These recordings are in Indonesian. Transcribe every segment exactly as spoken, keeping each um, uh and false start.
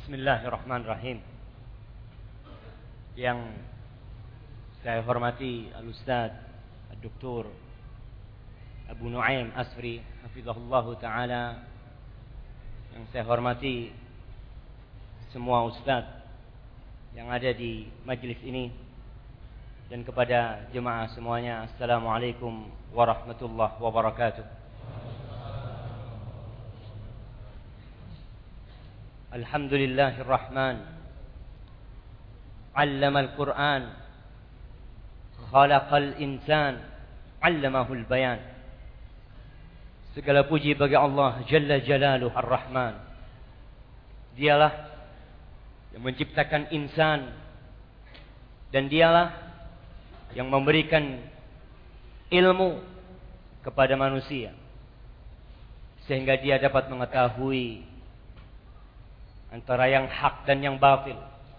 Bismillahirrahmanirrahim. Yang saya hormati Al-Ustaz Al-Doktor Abu Nuaim Asri hafizahullah ta'ala. Yang saya hormati semua ustaz yang ada di majlis ini, dan kepada jemaah semuanya, Assalamualaikum warahmatullahi wabarakatuh. Alhamdulillahirrahman, 'allama al-Qur'an, khalaqal insan, 'allamahul bayan. Segala puji bagi Allah Jalla Jalaluhu Ar-Rahman. Dialah yang menciptakan insan, dan dialah yang memberikan ilmu kepada manusia sehingga dia dapat mengetahui antara yang hak dan yang batil.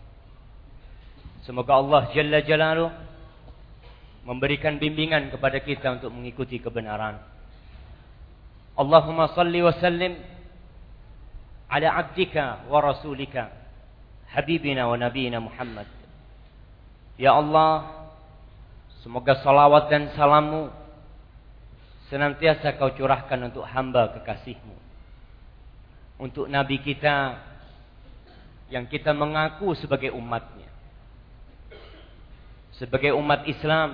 Semoga Allah Jalla Jalaluhu memberikan bimbingan kepada kita untuk mengikuti kebenaran. Allahumma salli wa sallim ala abdika wa rasulika habibina wa nabiyina Muhammad. Ya Allah, semoga salawat dan salammu senantiasa kau curahkan untuk hamba kekasihmu, untuk nabi kita yang kita mengaku sebagai umatnya, sebagai umat Islam.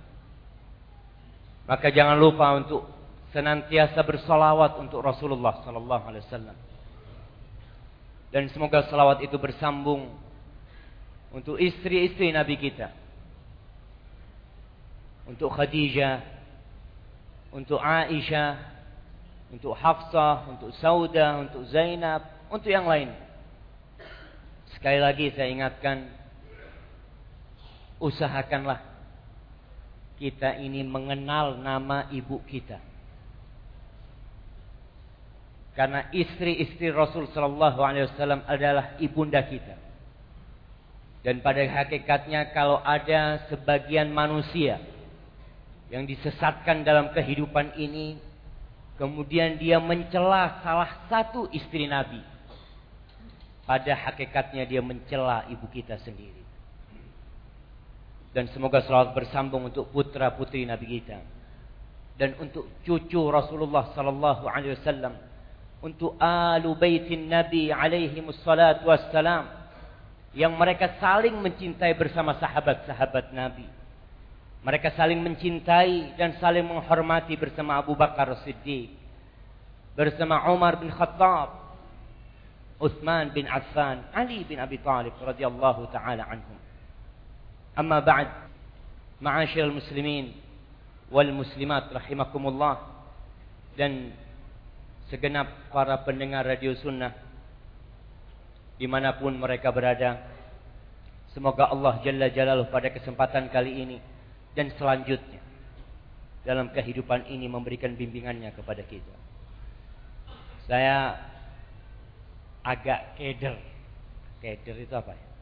Maka jangan lupa untuk senantiasa bersalawat untuk Rasulullah sallallahu alaihi wasallam. Dan semoga salawat itu bersambung untuk istri-istri Nabi kita, untuk Khadijah, untuk Aisyah, untuk Hafsah, untuk Saudah, untuk Zainab, untuk yang lain. Sekali lagi saya ingatkan, usahakanlah kita ini mengenal nama ibu kita. Karena istri-istri Rasul sallallahu alaihi wasallam adalah ibunda kita. Dan pada hakikatnya kalau ada sebagian manusia yang disesatkan dalam kehidupan ini, kemudian dia mencela salah satu istri Nabi, pada hakikatnya dia mencela ibu kita sendiri. Dan semoga selalu bersambung untuk putra putri Nabi kita, dan untuk cucu Rasulullah sallallahu alaihi wasallam, untuk alu baitin Nabi alaihi wassalatu wassalam, yang mereka saling mencintai bersama sahabat-sahabat Nabi. Mereka saling mencintai dan saling menghormati bersama Abu Bakar As-Siddiq, bersama Umar bin Khattab, Utsman bin Affan, Ali bin Abi Thalib radhiyallahu taala anhum. Amma ba'd, ma'asyiral muslimin wal muslimat rahimakumullah, dan segenap para pendengar radio sunnah dimanapun mereka berada, semoga Allah Jalla Jalaluhu pada kesempatan kali ini dan selanjutnya dalam kehidupan ini memberikan bimbingannya kepada kita. Saya agak keder. Keder itu apa ya?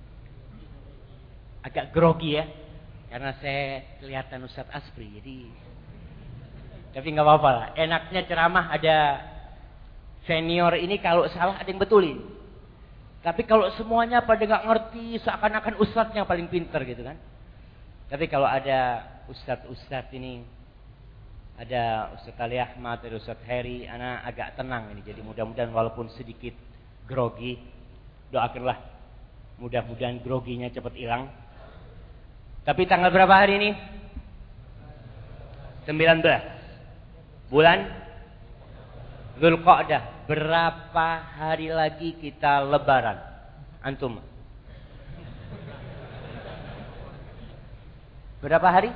Agak grogi ya, karena saya kelihatan Ustaz Asri, jadi tapi nggak apa-apa lah. Enaknya ceramah ada senior ini, kalau salah ada yang betulin. Tapi kalau semuanya pada nggak ngerti, seakan-akan ustadznya paling pintar gitu kan. Tapi kalau ada ustadz-ustadz ini, ada Ustadz Ali Ahmad, ada Ustadz Heri, anak agak tenang ini. Jadi mudah-mudahan walaupun sedikit grogi, doakanlah mudah-mudahan groginya cepat hilang. Tapi tanggal berapa hari ini? sembilan belas bulan Dzulqa'dah. Berapa hari lagi kita lebaran? Antum? Berapa hari?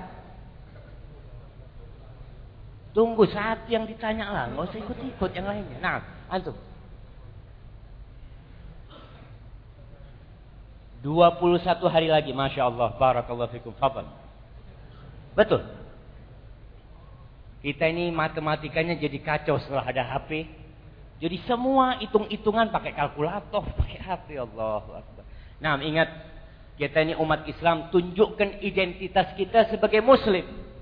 Tunggu saat yang ditanya lah, nggak usah ikut-ikut yang lainnya. Nah, antum? dua puluh satu hari lagi, Masya Allah, barakallahu fikum, fadal. Betul. Kita ini matematikanya jadi kacau setelah ada H P. Jadi semua hitung-hitungan pakai kalkulator, pakai H P. Allahu Akbar. Nah, ingat, kita ini umat Islam, tunjukkan identitas kita sebagai muslim.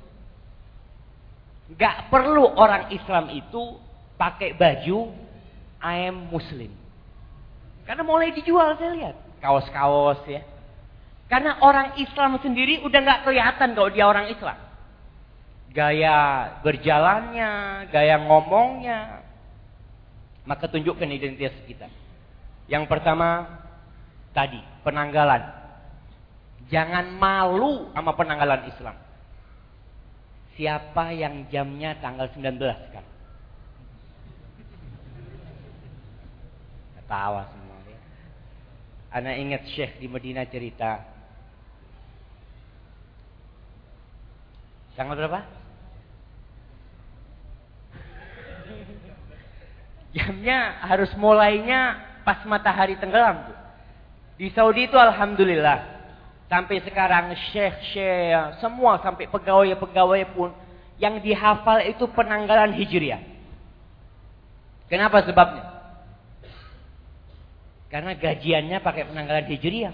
Gak perlu orang Islam itu pakai baju I am Muslim. Karena mulai dijual saya lihat. Kaos-kaos ya. Karena orang Islam sendiri udah nggak kelihatan kalau dia orang Islam. Gaya berjalannya, gaya ngomongnya. Maka tunjukkan identitas kita. Yang pertama, tadi, penanggalan. Jangan malu sama penanggalan Islam. Siapa yang jamnya tanggal sembilan belas kan? Ketawa semua ya. Ana ingat Syekh di Madinah cerita. Tanggal berapa? Jamnya harus mulainya pas matahari tenggelam tuh. Di Saudi itu alhamdulillah. Sampai sekarang syekh-syekh semua sampai pegawai-pegawai pun yang dihafal itu penanggalan Hijriah. Kenapa sebabnya? Karena gajiannya pakai penanggalan Hijriah.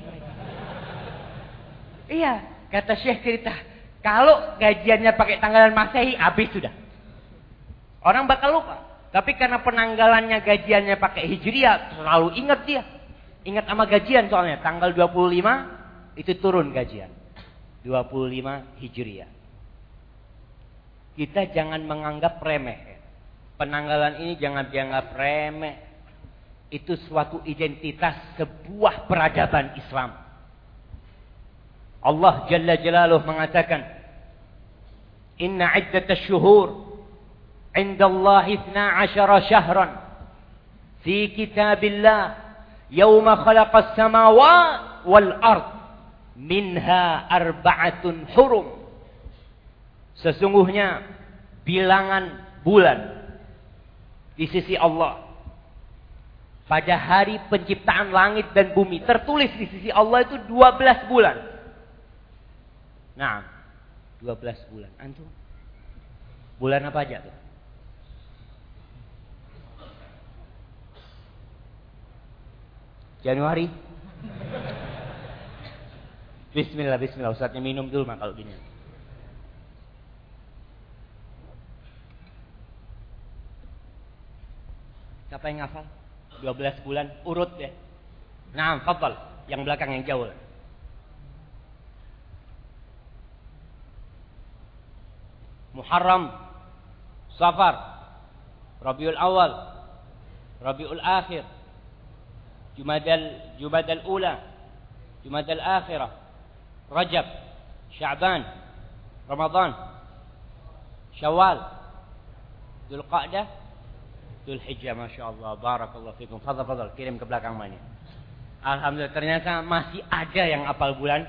Iya, kata Syekh cerita, kalau gajiannya pakai tanggalan Masehi habis sudah. Orang bakal lupa. Tapi karena penanggalannya gajiannya pakai Hijriah, selalu ingat dia. Ingat sama gajian soalnya, tanggal dua puluh lima itu turun gajian. dua puluh lima Hijriah. Kita jangan menganggap remeh. Penanggalan ini jangan dianggap remeh. Itu suatu identitas sebuah peradaban Islam. Allah Jalla Jalaluh mengatakan, Inna iddatash syuhur عند الله اثنا عشر شهرا في كتاب الله يوم خلق السماوات والأرض منها أربعة حرم. Sesungguhnya bilangan bulan di sisi Allah pada hari penciptaan langit dan bumi tertulis di sisi Allah itu dua belas bulan. Nah, dua belas bulan. Antum bulan apa aja tuh? Januari. Bismillah, bismillah. Ustaznya minum dulu mah kalau gini. Siapa yang ngafal? dua belas bulan urut ya. Nah, fadhal. Yang belakang yang jauh. Muharram, Safar, Rabiul Awal, Rabiul Akhir, Jumadal Jumadal Ula, Jumadal Akhirah, Rajab, Sya'ban, Ramadan, Syawal, Dzulqa'dah, Dzulhijjah. Masya-Allah, barakallahu fikum. Fadhal fadhal, kirim ke belakang mana. Alhamdulillah, ternyata masih ada yang apal bulan.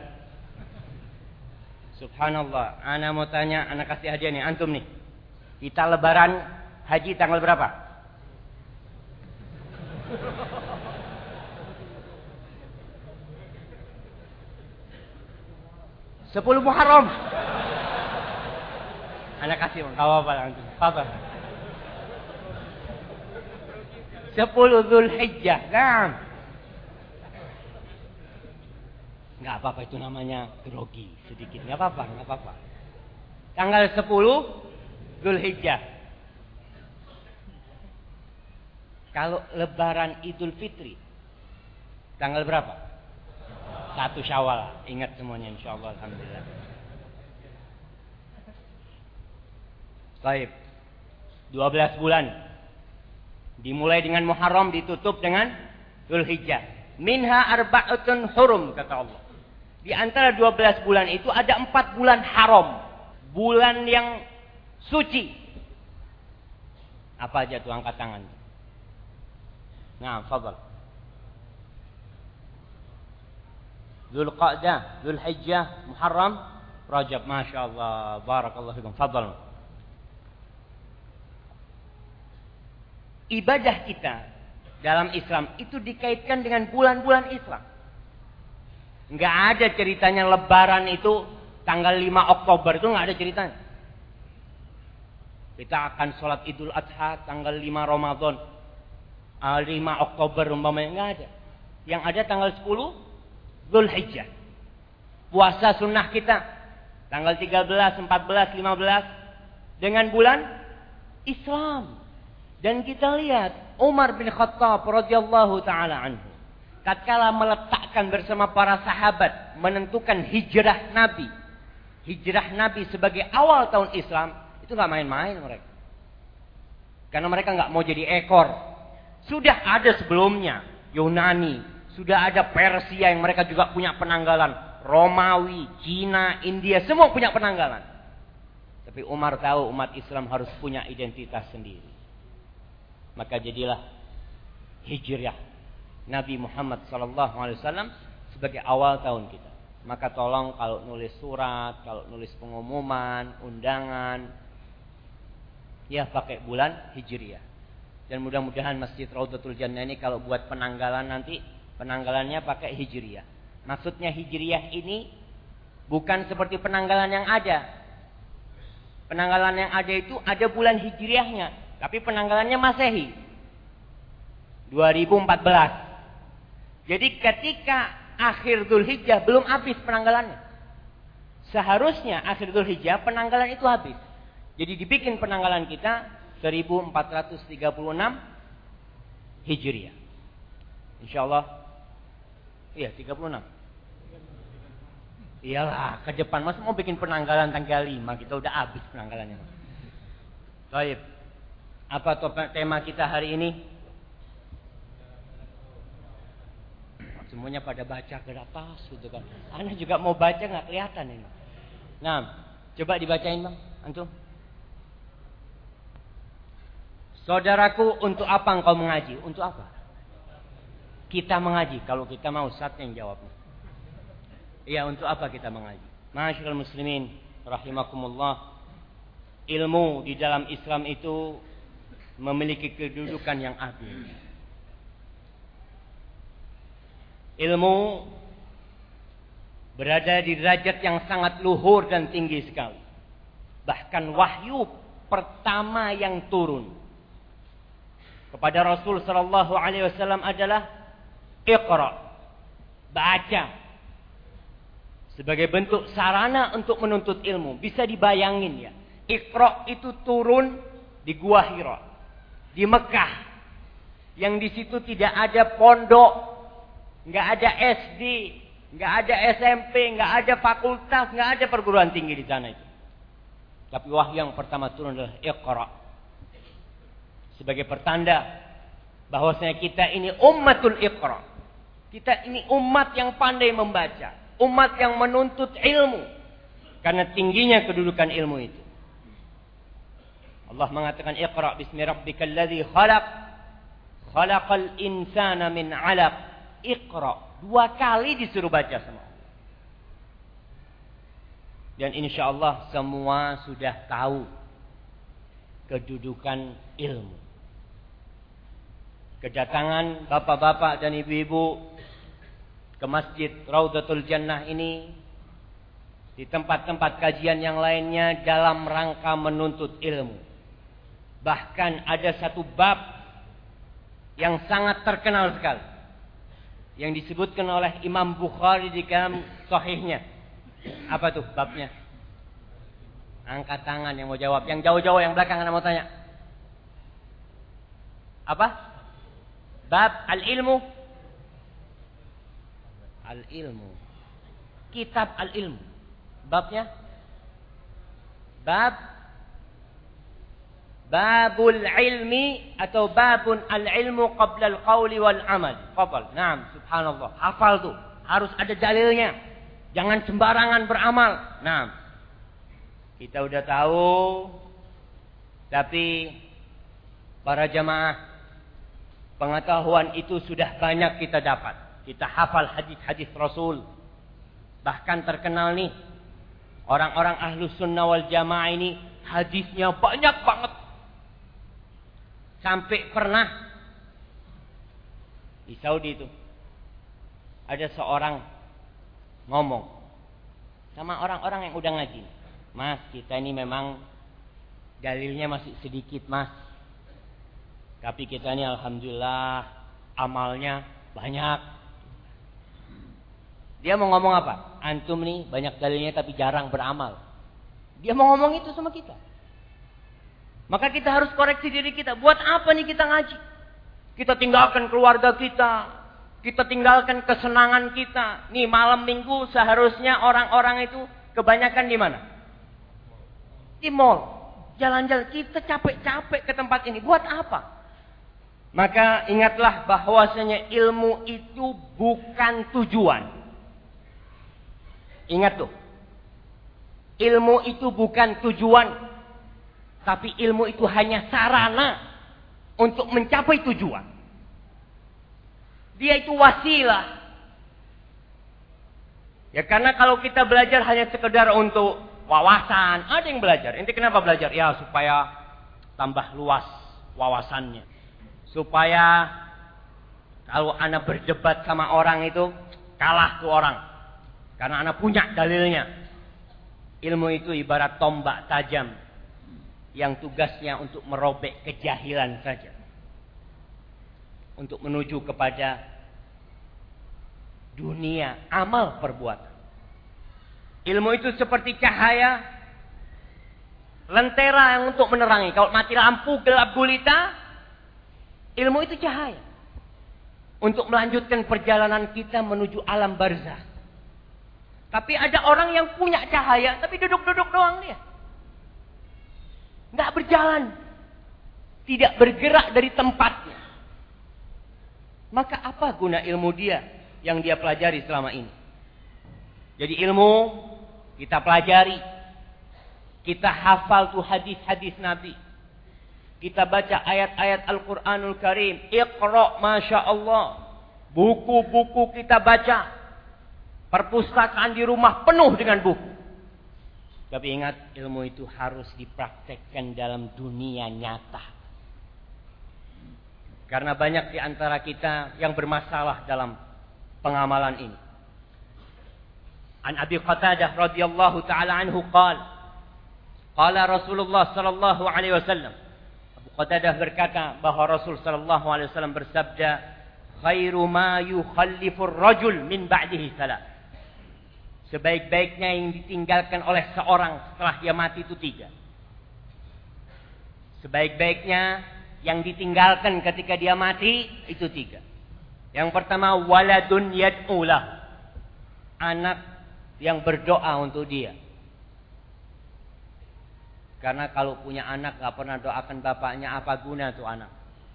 Subhanallah. Ana mau tanya, ana kasih hadiah nih antum nih. Kita lebaran haji tanggal berapa? Sepuluh Muharram. Anak kasih enggak apa-apa langsung. Apa? Sepuluh Dzulhijjah. Nah. Enggak apa-apa, itu namanya grogi sedikit. Enggak apa-apa, enggak apa-apa. Tanggal sepuluh Dzulhijjah. Kalau lebaran Idul Fitri tanggal berapa? Satu Syawal. Ingat semuanya insyaallah, alhamdulillah. Baik. dua belas bulan. Dimulai dengan Muharram, ditutup dengan Dzulhijjah. Minha arba'atun hurum, kata Allah. Di antara dua belas bulan itu ada empat bulan haram. Bulan yang suci. Apa aja tuh, angkat tangan. Nah, fadhal. Dzulqa'dah, Dzulhijjah, Muharram, Rajab. Masya Allah, barakallahu fikum. Fadhal. Ibadah kita dalam Islam itu dikaitkan dengan bulan-bulan Islam. Enggak ada ceritanya lebaran itu tanggal lima Oktober, itu enggak ada ceritanya. Kita akan sholat Idul Adha tanggal lima Ramadan, lima Oktober umpamanya, enggak ada. Yang ada tanggal sepuluh Dzulhijjah. Puasa sunnah kita tanggal tiga belas, empat belas, lima belas dengan bulan Islam. Dan kita lihat Umar bin Khattab radhiyallahu taala anhu tatkala meletakkan bersama para sahabat, menentukan hijrah Nabi. Hijrah Nabi sebagai awal tahun Islam, itu nggak main-main mereka. Karena mereka nggak mau jadi ekor. Sudah ada sebelumnya Yunani, sudah ada Persia yang mereka juga punya penanggalan. Romawi, Cina, India, semua punya penanggalan. Tapi Umar tahu umat Islam harus punya identitas sendiri. Maka jadilah hijrah Nabi Muhammad sallallahu alaihi wasallam sebagai awal tahun kita. Maka tolong kalau nulis surat, kalau nulis pengumuman, undangan, ya pakai bulan hijriah. Dan mudah-mudahan Masjid Raudhatul Jannah ini kalau buat penanggalan nanti, penanggalannya pakai hijriah. Maksudnya hijriah ini bukan seperti penanggalan yang ada. Penanggalan yang ada itu ada bulan hijriahnya, tapi penanggalannya Masehi dua ribu empat belas. Jadi ketika akhir Dzulhijjah belum habis penanggalannya. Seharusnya akhir Dzulhijjah penanggalan itu habis. Jadi dibikin penanggalan kita seribu empat ratus tiga puluh enam Hijriah. Insyaallah. Iya, tiga puluh enam. Iyalah, ke depan masa mau bikin penanggalan tanggal lima, kita udah habis penanggalannya. Baik. Apa topik tema kita hari ini? Semuanya pada baca ke atas gitu kan. Ana juga mau baca nggak kelihatan ini. Nah, coba dibacain Bang, antum. Saudaraku, untuk apa engkau mengaji? Untuk apa? Kita mengaji. Kalau kita mau Ustaz yang jawabnya. Iya, untuk apa kita mengaji? Ma'asyiral muslimin rahimakumullah. Ilmu di dalam Islam itu memiliki kedudukan yang agung. Ilmu berada di derajat yang sangat luhur dan tinggi sekali. Bahkan wahyu pertama yang turun kepada Rasul sallallahu alaihi wasallam adalah Iqra, baca, sebagai bentuk sarana untuk menuntut ilmu. Bisa dibayangin ya, Iqra itu turun di Gua Hira di Mekah, yang di situ tidak ada pondok, nggak ada S D, nggak ada S M P, nggak ada fakultas, nggak ada perguruan tinggi di sana itu. Tapi wahyu yang pertama turun adalah Iqra, sebagai pertanda bahwasanya kita ini ummatul Iqra. Kita ini umat yang pandai membaca, umat yang menuntut ilmu karena tingginya kedudukan ilmu itu. Allah mengatakan Iqra bismi rabbikal ladzi khalaq, khalaqal insana min 'alaq. Iqra, dua kali disuruh baca sama Allah. Dan insyaallah semua sudah tahu kedudukan ilmu. Kedatangan bapak-bapak dan ibu-ibu ke Masjid Raudhatul Jannah ini, di tempat-tempat kajian yang lainnya dalam rangka menuntut ilmu. Bahkan ada satu bab yang sangat terkenal sekali, yang disebutkan oleh Imam Bukhari di dalam sahihnya. Apa tuh babnya? Angkat tangan yang mau jawab. Yang jauh-jauh, yang belakang yang mau tanya. Apa? Bab al-ilmu. Al-ilmu. Kitab al-ilmu. Babnya? Bab Babul ilmi atau babun al-ilmu qabla al-qawli wal amal. Qabal. Naam, subhanallah. Hafal tuh. Harus ada dalilnya. Jangan sembarangan beramal. Naam. Kita udah tahu, tapi para jamaah, pengetahuan itu sudah banyak kita dapat. Kita hafal hadis-hadis Rasul. Bahkan terkenal nih, orang-orang Ahlus Sunnah wal Jamaah ini hadisnya banyak banget. Sampai pernah di Saudi itu ada seorang ngomong sama orang-orang yang udah ngaji. Mas, kita ini memang dalilnya masih sedikit, Mas. Tapi kita ini alhamdulillah amalnya banyak. Dia mau ngomong apa? Antum nih banyak dalilnya tapi jarang beramal. Dia mau ngomong itu sama kita. Maka kita harus koreksi diri kita. Buat apa nih kita ngaji? Kita tinggalkan keluarga kita, Kita tinggalkan kesenangan kita. Nih malam minggu seharusnya orang-orang itu kebanyakan di mana? Di mall. Jalan-jalan. Kita capek-capek ke tempat ini. Buat apa? Maka ingatlah bahwasanya ilmu itu bukan tujuan. Ingat tuh. Ilmu itu bukan tujuan. Tapi ilmu itu hanya sarana untuk mencapai tujuan. Dia itu wasilah. Ya karena kalau kita belajar hanya sekedar untuk wawasan. Ada yang belajar. Inti kenapa belajar? Ya supaya tambah luas wawasannya. Supaya kalau anak berdebat sama orang itu kalah tuh orang. Karena anak punya dalilnya. Ilmu itu ibarat tombak tajam. Yang tugasnya untuk merobek kejahilan saja. Untuk menuju kepada dunia amal perbuatan. Ilmu itu seperti cahaya lentera yang untuk menerangi. Kalau mati lampu gelap gulita, ilmu itu cahaya untuk melanjutkan perjalanan kita menuju alam barzah. Tapi ada orang yang punya cahaya tapi duduk-duduk doang dia. Nggak berjalan, tidak bergerak dari tempatnya. Maka apa guna ilmu dia yang dia pelajari selama ini? Jadi ilmu kita pelajari, kita hafal tuh hadis-hadis Nabi, kita baca ayat-ayat Al-Quranul Karim, Iqra' Masya Allah, buku-buku kita baca, perpustakaan di rumah penuh dengan buku. Tapi ingat, ilmu itu harus dipraktekkan dalam dunia nyata. Karena banyak di antara kita yang bermasalah dalam pengamalan ini. An Abi Qatadah radhiyallahu taala anhu qala qala Rasulullah sallallahu alaihi wasallam. Abu Qatadah berkata bahwa Rasul sallallahu alaihi wasallam bersabda, khairu ma yukhallifur rajul min ba'dihi salat. Sebaik-baiknya yang ditinggalkan oleh seorang setelah dia mati itu tiga. Sebaik-baiknya yang ditinggalkan ketika dia mati itu tiga. Yang pertama, waladun yad'ulah. Anak yang berdoa untuk dia. Karena kalau punya anak gak pernah doakan bapaknya, apa guna tuh anak?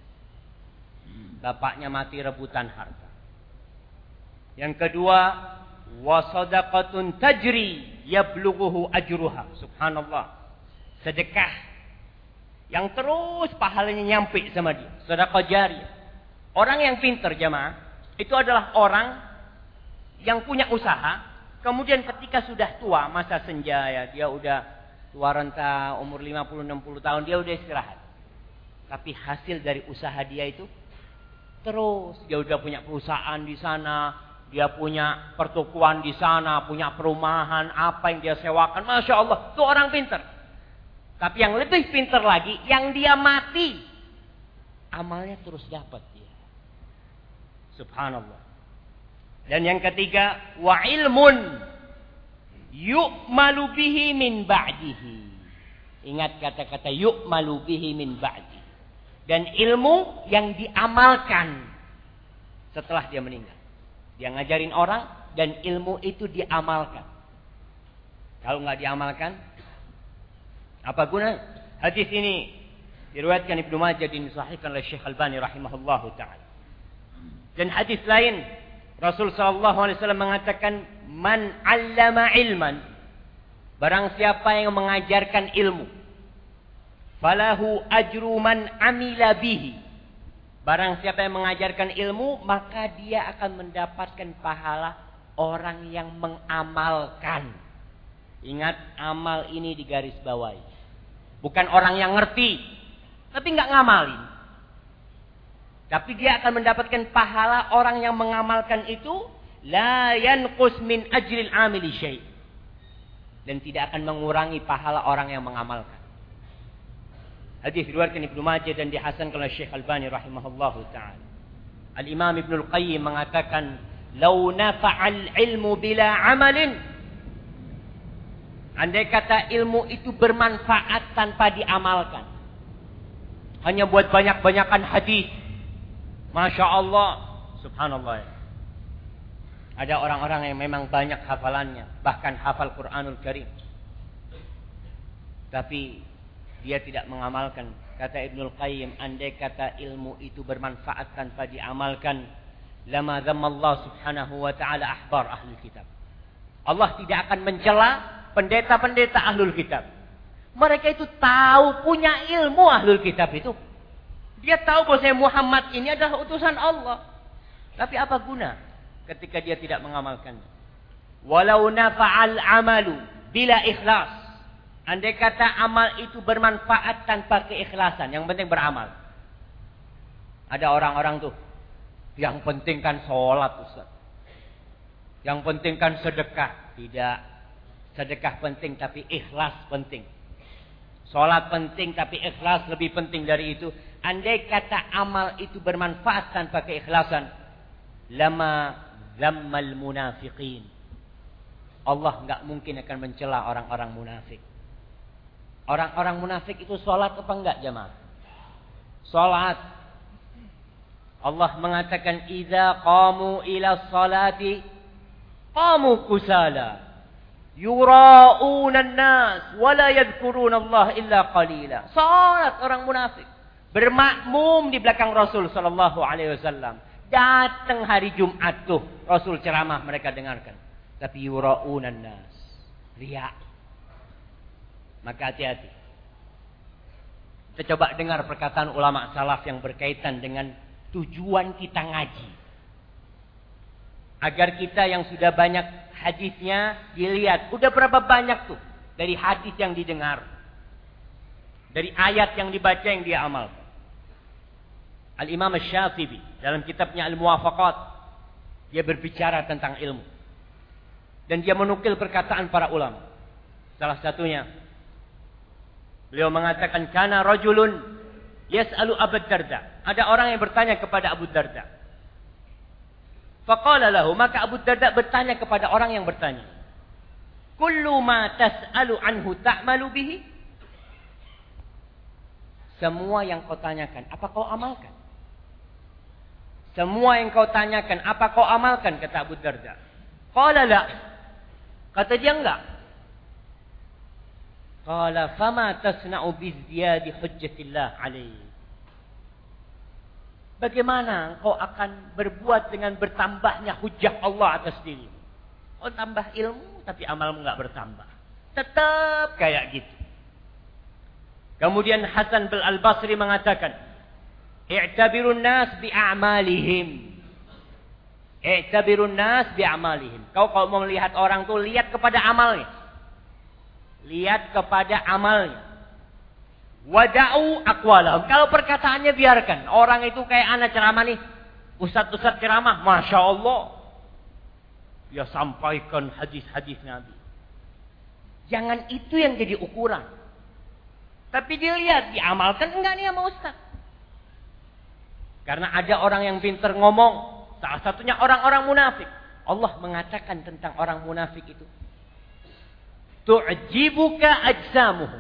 Bapaknya mati rebutan harta. Yang kedua, wasadaqatun tajri yablughuhu ajruha. Subhanallah. Sedekah yang terus pahalanya nyampe sama dia. Sedekah jariyah. Orang yang pintar jamaah, itu adalah orang yang punya usaha. Kemudian ketika sudah tua, masa senja ya, dia udah tua renta, umur lima puluh enam puluh tahun, dia udah istirahat. Tapi hasil dari usaha dia itu terus. Dia udah punya perusahaan di sana, dia punya pertokoan di sana, punya perumahan, apa yang dia sewakan. Masya Allah, itu orang pintar. Tapi yang lebih pintar lagi, yang dia mati, amalnya terus dapat dia. Subhanallah. Dan yang ketiga, wa ilmun yu'malu bihi min ba'dihi. Ingat kata-kata yu'malu bihi min ba'dihi. Dan ilmu yang diamalkan setelah dia meninggal. Dia ngajarin orang dan ilmu itu diamalkan. Kalau nggak diamalkan, apa guna? Hadis ini diriwayatkan Ibnu Majah dan disahihkan oleh Syekh Albani rahimahullahu taala. Dan hadis lain Rasul sallallahu alaihi wasallam mengatakan, man 'allama ilman, barang siapa yang mengajarkan ilmu, falahu ajru man 'amila bihi. Barang siapa yang mengajarkan ilmu, maka dia akan mendapatkan pahala orang yang mengamalkan. Ingat, amal ini digaris bawahi. Bukan orang yang ngerti, tapi nggak ngamalin. Tapi dia akan mendapatkan pahala orang yang mengamalkan itu. La yanqus min ajril amili syai'. Dan tidak akan mengurangi pahala orang yang mengamalkan. Hadis diriwayatkan Ibnu Majah dan dihasankan oleh Syekh Albani rahimahullahu taala. Al-Imam Ibnu Al-Qayyim mengatakan, "Lau nafa'al ilmu bila amalin." Andai kata ilmu itu bermanfaat tanpa diamalkan. Hanya buat banyak-banyakan hadis. Masya Allah. Subhanallah. Ada orang-orang yang memang banyak hafalannya, bahkan hafal Quranul Karim, tapi dia tidak mengamalkan. Kata Ibnul Qayyim, andai kata ilmu itu bermanfaat tanpa diamalkan, lama dzammallahu subhanahu wa ta'ala ahbar ahlul kitab. Allah tidak akan mencela pendeta-pendeta ahlul kitab. Mereka itu tahu, punya ilmu ahlul kitab itu. Dia tahu bahwa Muhammad ini adalah utusan Allah. Tapi apa guna ketika dia tidak mengamalkannya? Walau nafa'al amalu bila ikhlas. Andai kata amal itu bermanfaat tanpa keikhlasan, yang penting beramal. Ada orang-orang tuh, yang penting kan sholat, Ustaz. Yang penting kan sedekah. Tidak. Sedekah penting tapi ikhlas penting. Sholat penting tapi ikhlas lebih penting dari itu. Andai kata amal itu bermanfaat tanpa keikhlasan, lama zammal munafiqin. Allah nggak mungkin akan mencela orang-orang munafik. Orang-orang munafik itu sholat apa enggak jemaah? Sholat. Allah mengatakan, idza qamu ila sholati qamu kusala yura'una an-nas wa la yadhkuruna Allah illa qalila. Salat orang munafik bermakmum di belakang Rasul sallallahu alaihi wasallam. Datang hari Jumat tuh Rasul ceramah, mereka dengarkan, tapi yura'una an-nas, riya. Maka hati-hati. Kita coba dengar perkataan ulama salaf yang berkaitan dengan tujuan kita ngaji. Agar kita yang sudah banyak hadisnya dilihat. Udah berapa banyak tuh dari hadis yang didengar. Dari ayat yang dibaca yang dia amalkan. Al-Imam Asy-Syafi'i dalam kitabnya Al-Muwafaqat, dia berbicara tentang ilmu. Dan dia menukil perkataan para ulama. Salah satunya, beliau mengatakan, kana rajulun yas'alu Abu Darda. Ada orang yang bertanya kepada Abu Darda. Faqala lahu, maka Abu Darda bertanya kepada orang yang bertanya, kullu ma tas'alu anhu ta'malu bihi? Semua yang kau tanyakan, apa kau amalkan? Semua yang kau tanyakan, apa kau amalkan? Kata Abu Darda. Qala la. Kata dia enggak. Qala fama tasna'u bizdiyadi hujjatillah alaihi. Bagaimana kau akan berbuat dengan bertambahnya hujjah Allah atas diri? Kau tambah ilmu tapi amalmu enggak bertambah. Tetap kayak gitu. Kemudian Hasan bin Al-Basri mengatakan, i'tabirun nas bi'amalihim. I'tabirun nas bi'amalihim. Kau kalau mau melihat orang tuh lihat kepada amalnya. Lihat kepada amalnya. Wada'u aqwalahum. Kalau perkataannya biarkan. Orang itu kayak anak ceramah nih. Ustaz-ustaz ceramah, Masya Allah. Dia sampaikan hadis-hadis Nabi. Jangan itu yang jadi ukuran. Tapi dilihat, diamalkan enggak nih sama Ustaz. Karena ada orang yang pintar ngomong. Salah satunya orang-orang munafik. Allah mengatakan tentang orang munafik itu, tu'jibuka ajsamuhum.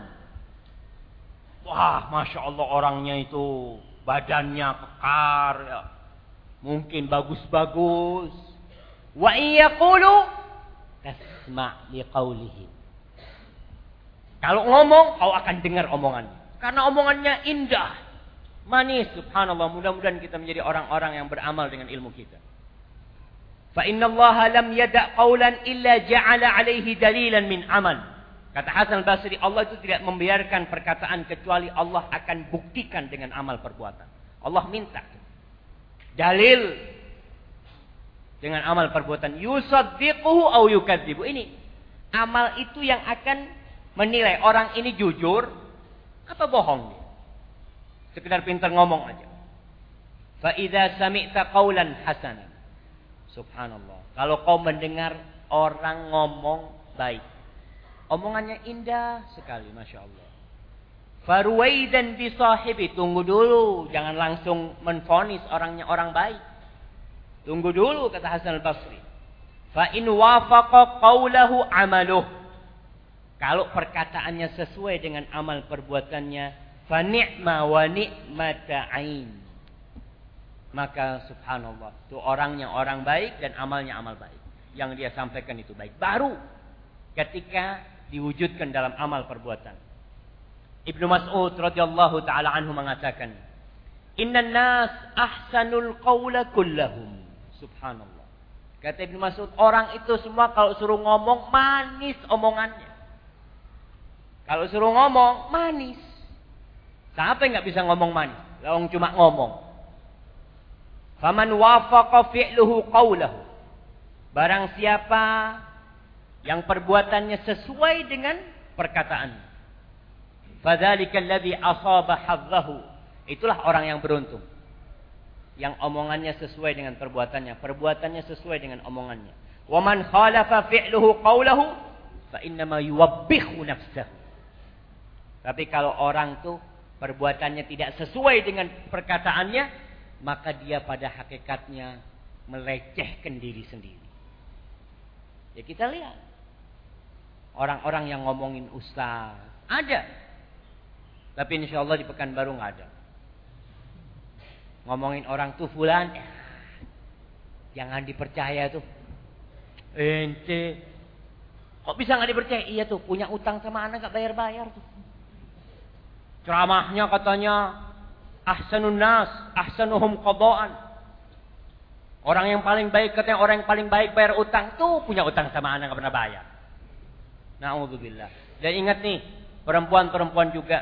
Wah, Masya Allah orangnya itu badannya kekar ya. Mungkin bagus-bagus. Wa iyaqulu tasma' liqaulihim. Kalau ngomong, kau akan dengar omongannya. Karena omongannya indah, manis, subhanallah. Mudah-mudahan kita menjadi orang-orang yang beramal dengan ilmu kita. Fa innallaha lam yada' qawlan illa ja'ala 'alaihi dalilan min amal. Kata Hasan Al-Basri, Allah itu tidak membiarkan perkataan kecuali Allah akan buktikan dengan amal perbuatan. Allah minta dalil dengan amal perbuatan. Yusaddiquhu aw yukadzibu. Ini amal itu yang akan menilai orang ini jujur apa bohong dia. Sekedar pintar ngomong aja. Fa idza sami'ta qaulan hasanan. Subhanallah. Kalau kau mendengar orang ngomong baik, omongannya indah sekali, Masya Allah. Faruwaidan bi sahibi. Tunggu dulu, jangan langsung menvonis orangnya orang baik. Tunggu dulu, kata Hasan Al-Basri. Fa in wafaqa qaulahu amaluh. Kalau perkataannya sesuai dengan amal perbuatannya, fa ni'ma wa ni'mata ain. Maka subhanallah, itu orangnya orang baik dan amalnya amal baik. yang dia sampaikan itu baik. Baru ketika diwujudkan dalam amal perbuatan. Ibnu Mas'ud radhiyallahu taala anhu mengatakan, "Innan nas ahsanul qawla kullahum." Subhanallah. Kata Ibnu Mas'ud, orang itu semua kalau suruh ngomong manis omongannya. Kalau suruh ngomong manis. Siapa yang nggak bisa ngomong manis? Lawang cuma ngomong. Faman wafaqa fi'luhu qawlahu. Barang siapa yang perbuatannya sesuai dengan perkataan. Fadzalika alladzi asaba hadzahu. Itulah orang yang beruntung. Yang omongannya sesuai dengan perbuatannya, perbuatannya sesuai dengan omongannya. Wa man khalafa fi'luhu qawlahu fa innama yuwabbihu nafsahu. Tapi kalau orang tuh perbuatannya tidak sesuai dengan perkataannya, maka dia pada hakikatnya melecehkan diri sendiri. Ya kita lihat. Orang-orang yang ngomongin ustaz. Ada. Tapi insya Allah di Pekanbaru nggak ada. Ngomongin orang tuh fulan. Eh, jangan dipercaya tuh. Ente. Kok bisa nggak dipercaya? Iya tuh punya utang sama anak nggak bayar-bayar tuh. Ceramahnya katanya. Ahsanun nas, ahsanuhum qadaan. Orang yang paling baik katanya orang yang paling baik bayar utang. Tuh punya utang sama anak nggak pernah bayar. Na'udzubillah. Dan ingat nih, perempuan-perempuan juga,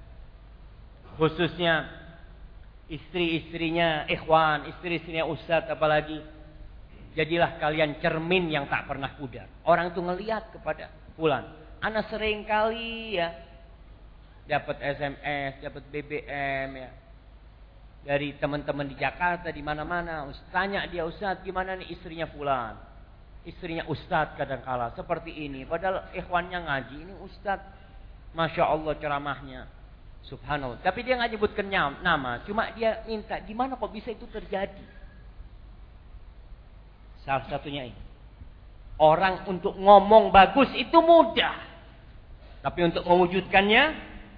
khususnya istri-istrinya ikhwan, istri-istrinya ustadz apalagi, jadilah kalian cermin yang tak pernah pudar. Orang itu ngelihat kepada fulan. Ana sering kali ya dapat S M S, dapat B B M ya. Dari teman-teman di Jakarta, di mana-mana, tanya dia, ustadz gimana nih istrinya fulan, istrinya ustadz kadangkala seperti ini, padahal ikhwannya ngaji, ini ustadz, masya Allah ceramahnya, subhanallah. Tapi dia nggak nyebutkan nama, cuma dia minta, gimana kok bisa itu terjadi? Salah satunya ini, orang untuk ngomong bagus itu mudah, tapi untuk mewujudkannya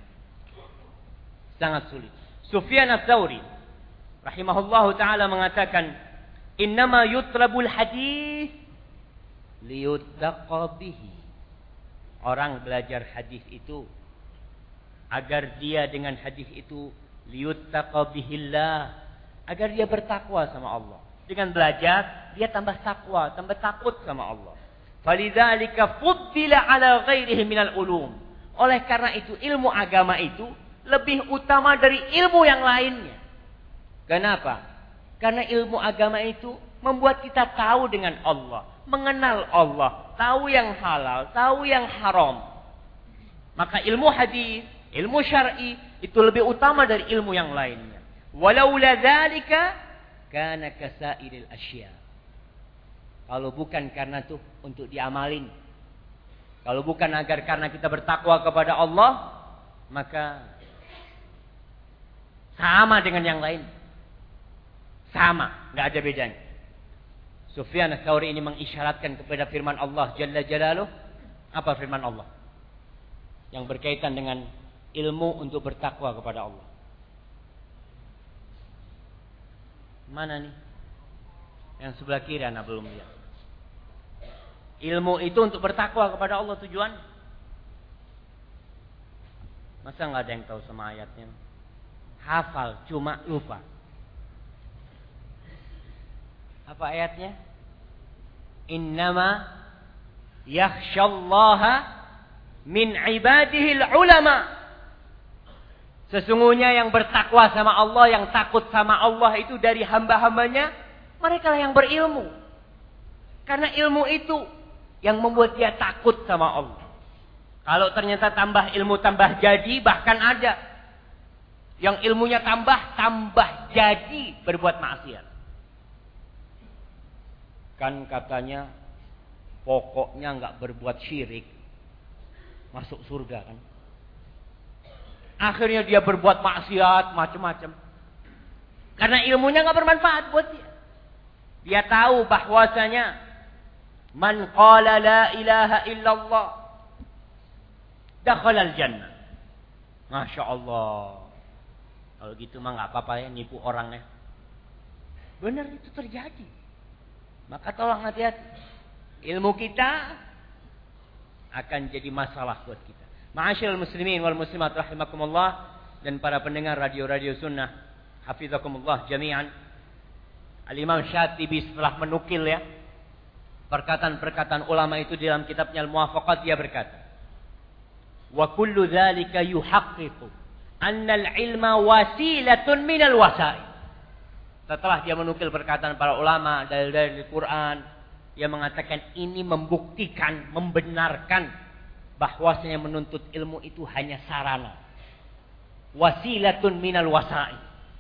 sangat sulit. Sufyan ats-Tsauri rahimahullahu taala mengatakan, "Innama yutlabul hadis liyuttaqa bihi." Orang belajar hadis itu agar dia dengan hadis itu liyuttaqa bihillah, agar dia bertakwa sama Allah. Dengan belajar dia tambah takwa, tambah takut sama Allah. Falidzalika fuddila ala ghairihi minal ulum. Oleh karena itu ilmu agama itu lebih utama dari ilmu yang lainnya. Kenapa? Karena ilmu agama itu membuat kita tahu dengan Allah, mengenal Allah, tahu yang halal, tahu yang haram. Maka ilmu hadis, ilmu syar'i itu lebih utama dari ilmu yang lainnya. Walaula dzalika kana kasairil asya. Kalau bukan karena itu untuk diamalin, kalau bukan agar karena kita bertakwa kepada Allah, maka sama dengan yang lain. Sama, nggak ada bedanya. Sufyan ats-Tsauri ini mengisyaratkan kepada firman Allah Jalla Jalaluh. Apa firman Allah? Yang berkaitan dengan ilmu untuk bertakwa kepada Allah. Mana nih? Yang sebelah kiri anak belum lihat. Ilmu itu untuk bertakwa kepada Allah tujuan. Masa nggak ada yang tahu sama ayatnya? Hafal, cuma lupa. Apa ayatnya? Innama yakhsyallaha min ibadihil ulama. Sesungguhnya yang bertakwa sama Allah, yang takut sama Allah itu dari hamba-hambanya, mereka lah yang berilmu. Karena ilmu itu yang membuat dia takut sama Allah. Kalau ternyata tambah ilmu tambah jadi, bahkan ada yang ilmunya tambah, tambah jadi berbuat maksiat. Kan katanya pokoknya nggak berbuat syirik masuk surga kan. Akhirnya dia berbuat maksiat macam-macam. Karena ilmunya nggak bermanfaat buat dia. Dia tahu bahwasanya man qala la ilaha illallah dakhala al-jannah. Masya Allah. Kalau gitu mah nggak apa-apa ya nipu orangnya. Benar itu terjadi. Maka tolong hati-hati. ilmu kita akan jadi masalah buat kita. Ma'asyiral muslimin wal muslimat rahimakumullah, dan para pendengar radio-radio sunnah hafizakumullah jami'an. Al-Imam Syatibi setelah menukil ya perkataan-perkataan ulama itu di dalam kitabnya Al-Muwafaqat, dia berkata, wa kullu dzalika yuhaqqiqu anna al-ilma wasilatun minal wasail. Setelah dia menukil perkataan para ulama dari Al-Quran, dia mengatakan ini membuktikan, membenarkan bahwasanya menuntut ilmu itu hanya sarana. Wasilatun minal wasail.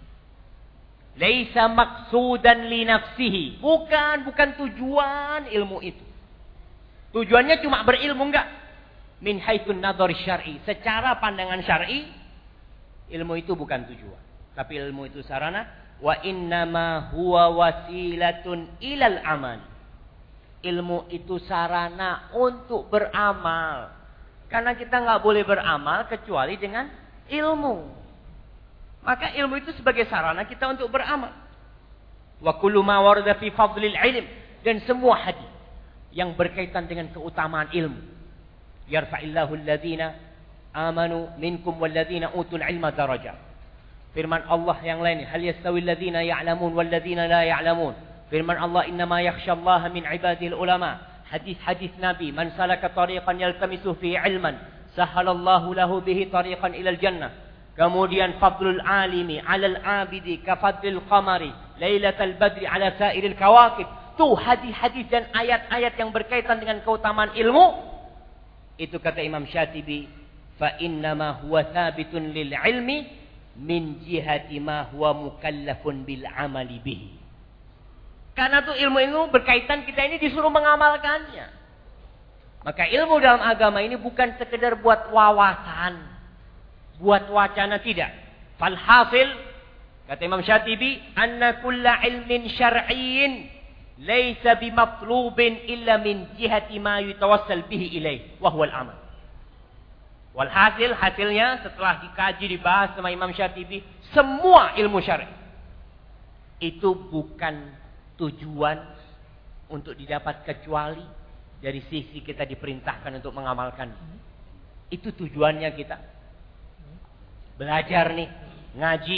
Laisa maqsudan li nafsihi. Bukan, bukan tujuan ilmu itu. Tujuannya cuma berilmu, enggak. Min haitsun nadhar syar'i. Secara pandangan syar'i, ilmu itu bukan tujuan. Tapi ilmu itu sarana. Wa innama huwa wasilatun ilal amal. Ilmu itu sarana untuk beramal. Karena kita nggak boleh beramal kecuali dengan ilmu. Maka ilmu itu sebagai sarana kita untuk beramal. Wa kullu ma warada fi fadlil ilm, dan semua hadis yang berkaitan dengan keutamaan ilmu. Yarfa'illahu alladhina amanu minkum walladhina utul ilma darajat. Firman Allah yang lain, hal yastawil ladzina ya'lamun wal ladzina la ya'lamun. Firman Allah, innama yakhsyallaha min ibadil ulama. Hadis-hadis Nabi, man salaka tariqan yaltamisu fi ilman, sahalallahu lahu bihi tariqan ilal jannah. Kemudian fadlul alimi 'alal 'abidi ka fadlil qamari lailatal badri 'ala sairil kawakib. Tuh hadis-hadis dan ayat-ayat yang berkaitan dengan keutamaan ilmu. Itu kata Imam Syatibi, fa innama huwa thabitun lil ilmi min jihati ma huwa mukallafun bil amali bihi. Karena tuh ilmu-ilmu berkaitan, kita ini disuruh mengamalkannya. Maka ilmu dalam agama ini bukan sekedar buat wawasan, buat wacana, tidak. Falhasil, kata Imam Syatibi, anna kulla ilmin syar'iyyin laysa bimatlubin illa min jihati ma yutawassal bihi ilaih wa huwa al-amal. Walhasil, hasilnya setelah dikaji, dibahas sama Imam Syatibi, semua ilmu syar'i itu bukan tujuan untuk didapat kecuali dari sisi kita diperintahkan untuk mengamalkan. Itu tujuannya kita belajar nih, ngaji.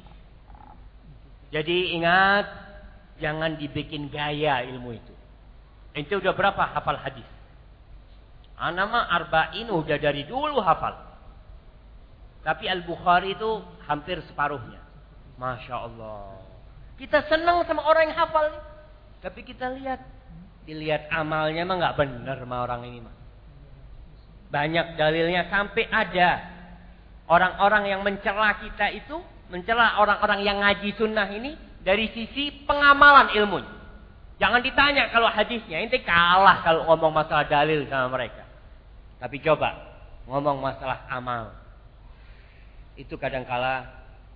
Jadi ingat, jangan dibikin gaya ilmu itu. Ente udah berapa hafal hadis? Ana mah arba'in udah dari dulu hafal. Tapi Al-Bukhari itu hampir separuhnya. Masya Allah. Kita senang sama orang yang hafal. Tapi kita lihat. Dilihat amalnya mah gak benar sama orang ini mah. Banyak dalilnya, sampai ada orang-orang yang mencela kita itu, mencela orang-orang yang ngaji sunnah ini dari sisi pengamalan ilmunya. Jangan ditanya kalau hadisnya, ente kalah kalau ngomong masalah dalil sama mereka. Tapi coba ngomong masalah amal, itu kadangkala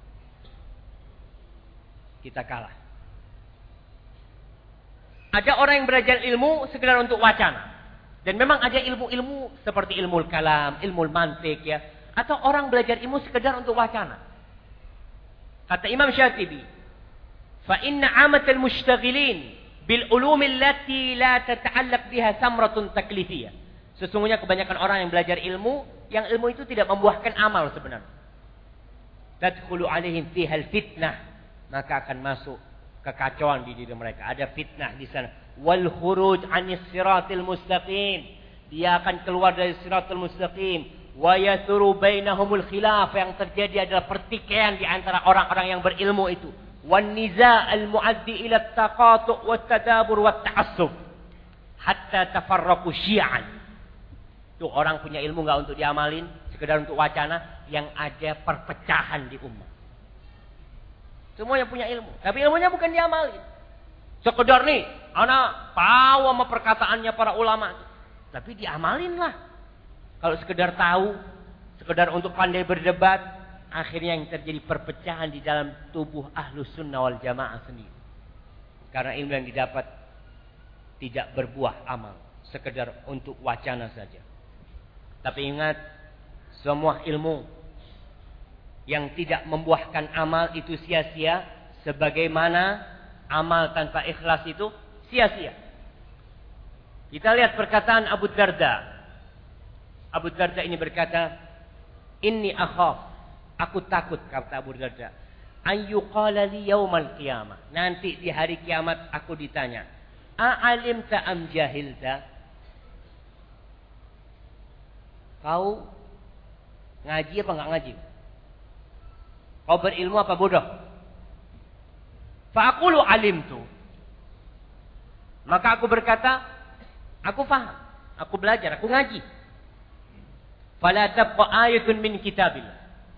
kita kalah. Ada orang yang belajar ilmu sekedar untuk wacana. Dan memang ada ilmu-ilmu seperti ilmu kalam, ilmu mantik ya. Atau orang belajar ilmu sekedar untuk wacana. Kata Imam Syatibi, fa inna amatal mushtaghilin bil ulumi allati la tata'allaq biha samratun taklifiyah. Sesungguhnya kebanyakan orang yang belajar ilmu, yang ilmu itu tidak membuahkan amal sebenarnya. Tadkhulu alaihim fihal fitnah, maka akan masuk kekacauan di diri mereka. Ada fitnah di sana. Wal khuruj anis siratil mustaqim, dia akan keluar dari siratul mustaqim. Wa yathuru bainahumul khilaf, yang terjadi adalah pertikaian di antara orang-orang yang berilmu itu. Wan niza' al muaddi ila taqatu' wat tadabur wat ta'assub hatta tafarraqu syi'an. Tuh orang punya ilmu enggak untuk diamalin, sekedar untuk wacana, yang ada perpecahan di umat. Semuanya punya ilmu, tapi ilmunya bukan diamalin. Sekedar nih, anak tahu sama perkataannya para ulama, tapi diamalin lah. Kalau sekedar tahu, sekedar untuk pandai berdebat, akhirnya yang terjadi perpecahan di dalam tubuh ahlus sunnah wal jamaah sendiri. Karena ilmu yang didapat tidak berbuah amal, sekedar untuk wacana saja. Tapi ingat, semua ilmu yang tidak membuahkan amal itu sia-sia, sebagaimana amal tanpa ikhlas itu sia-sia. Kita lihat perkataan Abu Darda. Abu Darda ini berkata, "Inni akhaf." Aku takut, kata Abu Darda, "ayyuqala li yaumal qiyamah." Nanti di hari kiamat aku ditanya, "A'alimta am jahilta?" Kau ngaji apa enggak ngaji? Kau berilmu apa bodoh? Fa aqulu alimtu. Maka aku berkata, aku faham, aku belajar, aku ngaji. Fala tabqa ayatun min kitabillah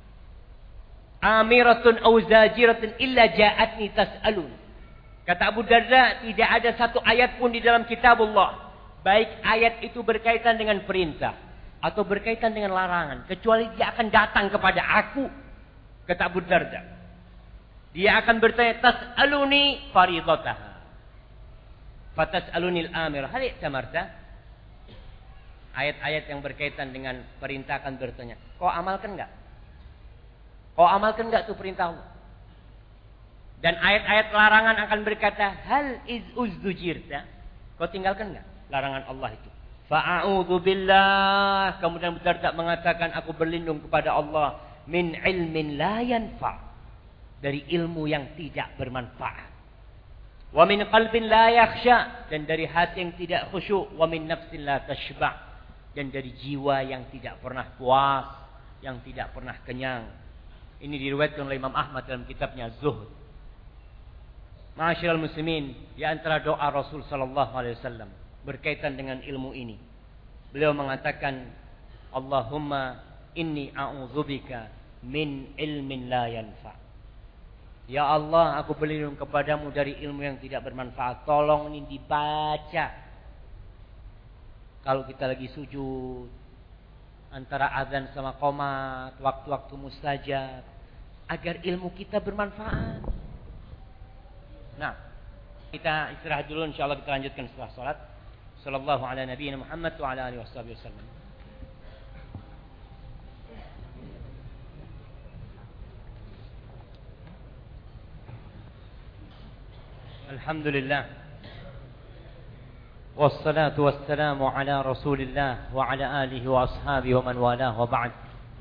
amiratun aw zajiratun illa ja'atni tas'alun. Kata Abu Darda, tidak ada satu ayat pun di dalam kitabullah, baik ayat itu berkaitan dengan perintah atau berkaitan dengan larangan, kecuali dia akan datang kepada aku. Kata Abu Darda, dia akan bertanya, tas'aluni faridataha fatas'aluni al-amir hal i'tamarta. Ayat-ayat yang berkaitan dengan perintah akan bertanya, kau amalkan enggak? Kau amalkan enggak tuh perintah Allah? Dan ayat-ayat larangan akan berkata, hal iz uzdujirta? Kau tinggalkan enggak larangan Allah itu? Fa'a'udzu billah. Kemudian Abu Darda mengatakan, aku berlindung kepada Allah min ilmin la yanfa', dari ilmu yang tidak bermanfaat. Wa min qalbin la yakhsha, dan dari hati yang tidak khusyuk. Wa min nafsin la tashba', dan dari jiwa yang tidak pernah puas, yang tidak pernah kenyang. Ini diriwayatkan oleh Imam Ahmad dalam kitabnya Zuhd. Ma'asyiral muslimin, di antara doa Rasul sallallahu alaihi wasallam berkaitan dengan ilmu ini, beliau mengatakan, Allahumma inni a'udzubika min ilmin la yanfa'. Ya Allah, aku berlindung kepadamu dari ilmu yang tidak bermanfaat. Tolong ini dibaca kalau kita lagi sujud, antara azan sama qomat, waktu-waktu mustajab, agar ilmu kita bermanfaat. Nah, kita istirahat dulu, insyaallah kita lanjutkan setelah salat. Sallallahu ala nabiyina Muhammad wa ala alihi wasallam. Alhamdulillah. Wassalatu wassalamu ala Rasulillah wa ala alihi wa ashabihi wa man walah wa ba'd.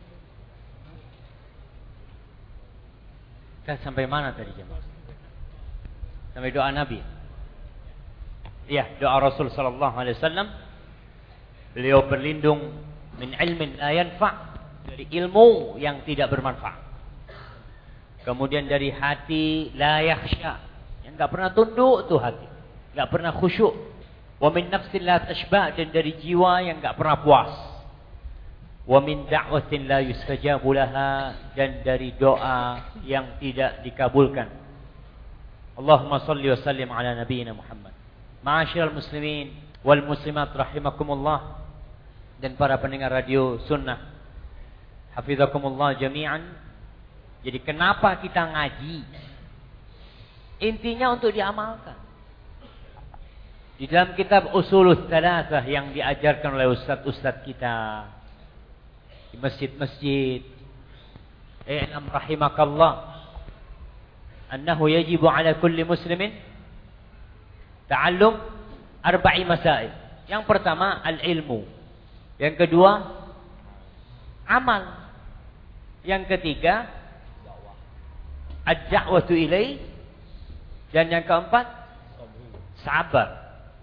Kita sampai mana tadi jemaah? Sampai doa Nabi. Iya, doa Rasul sallallahu alaihi wasallam. Beliau berlindung min ilmin la yanfa', dari ilmu yang tidak bermanfaat. Kemudian dari hati la yakhsha, yang enggak pernah tunduk tuh hati, enggak pernah khusyuk. Wa min nafsin la tashba', dan dari jiwa yang enggak pernah puas. Wa min da'watin la yustajabu laha, dan dari doa yang tidak dikabulkan. Allahumma salli wa sallim ala nabiyyina Muhammad. Ma'asyiral muslimin wal muslimat rahimakumullah, dan para pendengar radio sunnah hafizakumullah jami'an. Jadi kenapa kita ngaji? Intinya untuk diamalkan. Di dalam kitab Ushulus Tsalatsah yang diajarkan oleh ustaz-ustaz kita di masjid-masjid, i'lam rahimakallah annahu yajibu ala kulli muslimin ta'allum arba'i masail. Yang pertama al-ilmu, yang kedua amal, yang ketiga ad-da'watu ilaih, dan yang keempat sabar.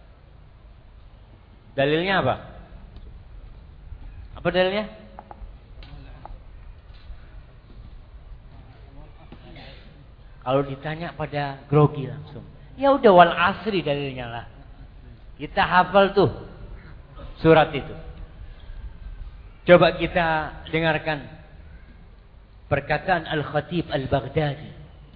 Dalilnya apa? Apa dalilnya? Kalau ditanya pada grogi langsung, ya udah wal asri dalilnya lah. Kita hafal tuh surat itu. Coba kita dengarkan perkataan Al-Khatib Al-Baghdadi.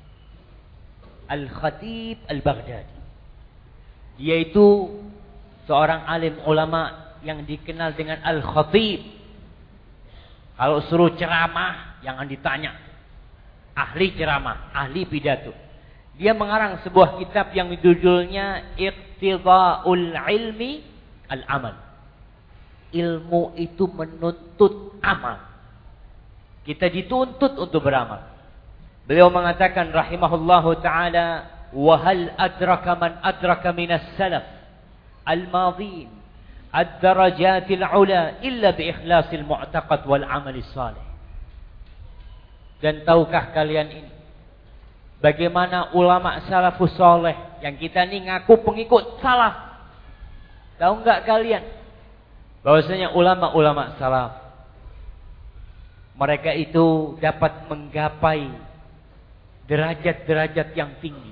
Al-Khatib Al-Baghdadi, yaitu seorang alim ulama yang dikenal dengan Al-Khatib. Kalau suruh ceramah, jangan ditanya. Ahli ceramah, ahli pidato. Dia mengarang sebuah kitab yang judulnya Iqtida'ul Ilmi Al-Amal. Ilmu itu menuntut amal. Kita dituntut untuk beramal. Beliau mengatakan rahimahullahu ta'ala, wa hal adraka man adraka minas salaf al-madhin ad-darajatil ula illa bi ikhlasil mu'taqad wal amali salih. Dan tahukah kalian ini bagaimana ulama salafus saleh yang kita ini ngaku pengikut salaf? Tahu enggak kalian bahwasanya ulama-ulama salaf mereka itu dapat menggapai derajat-derajat yang tinggi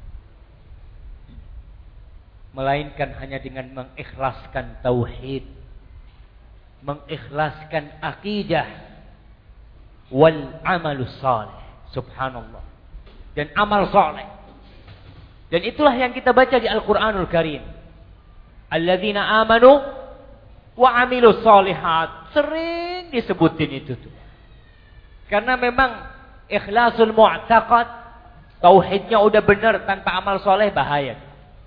melainkan hanya dengan mengikhlaskan tauhid, mengikhlaskan akidah wal amalus salih. Subhanallah. Dan amal saleh. Dan itulah yang kita baca di Al-Qur'anul Karim. Alladzina amanu wa amilus solihat. Sering disebutin itu tuh. Karena memang ikhlasul mu'taqad, tauhidnya udah benar tanpa amal soleh bahaya.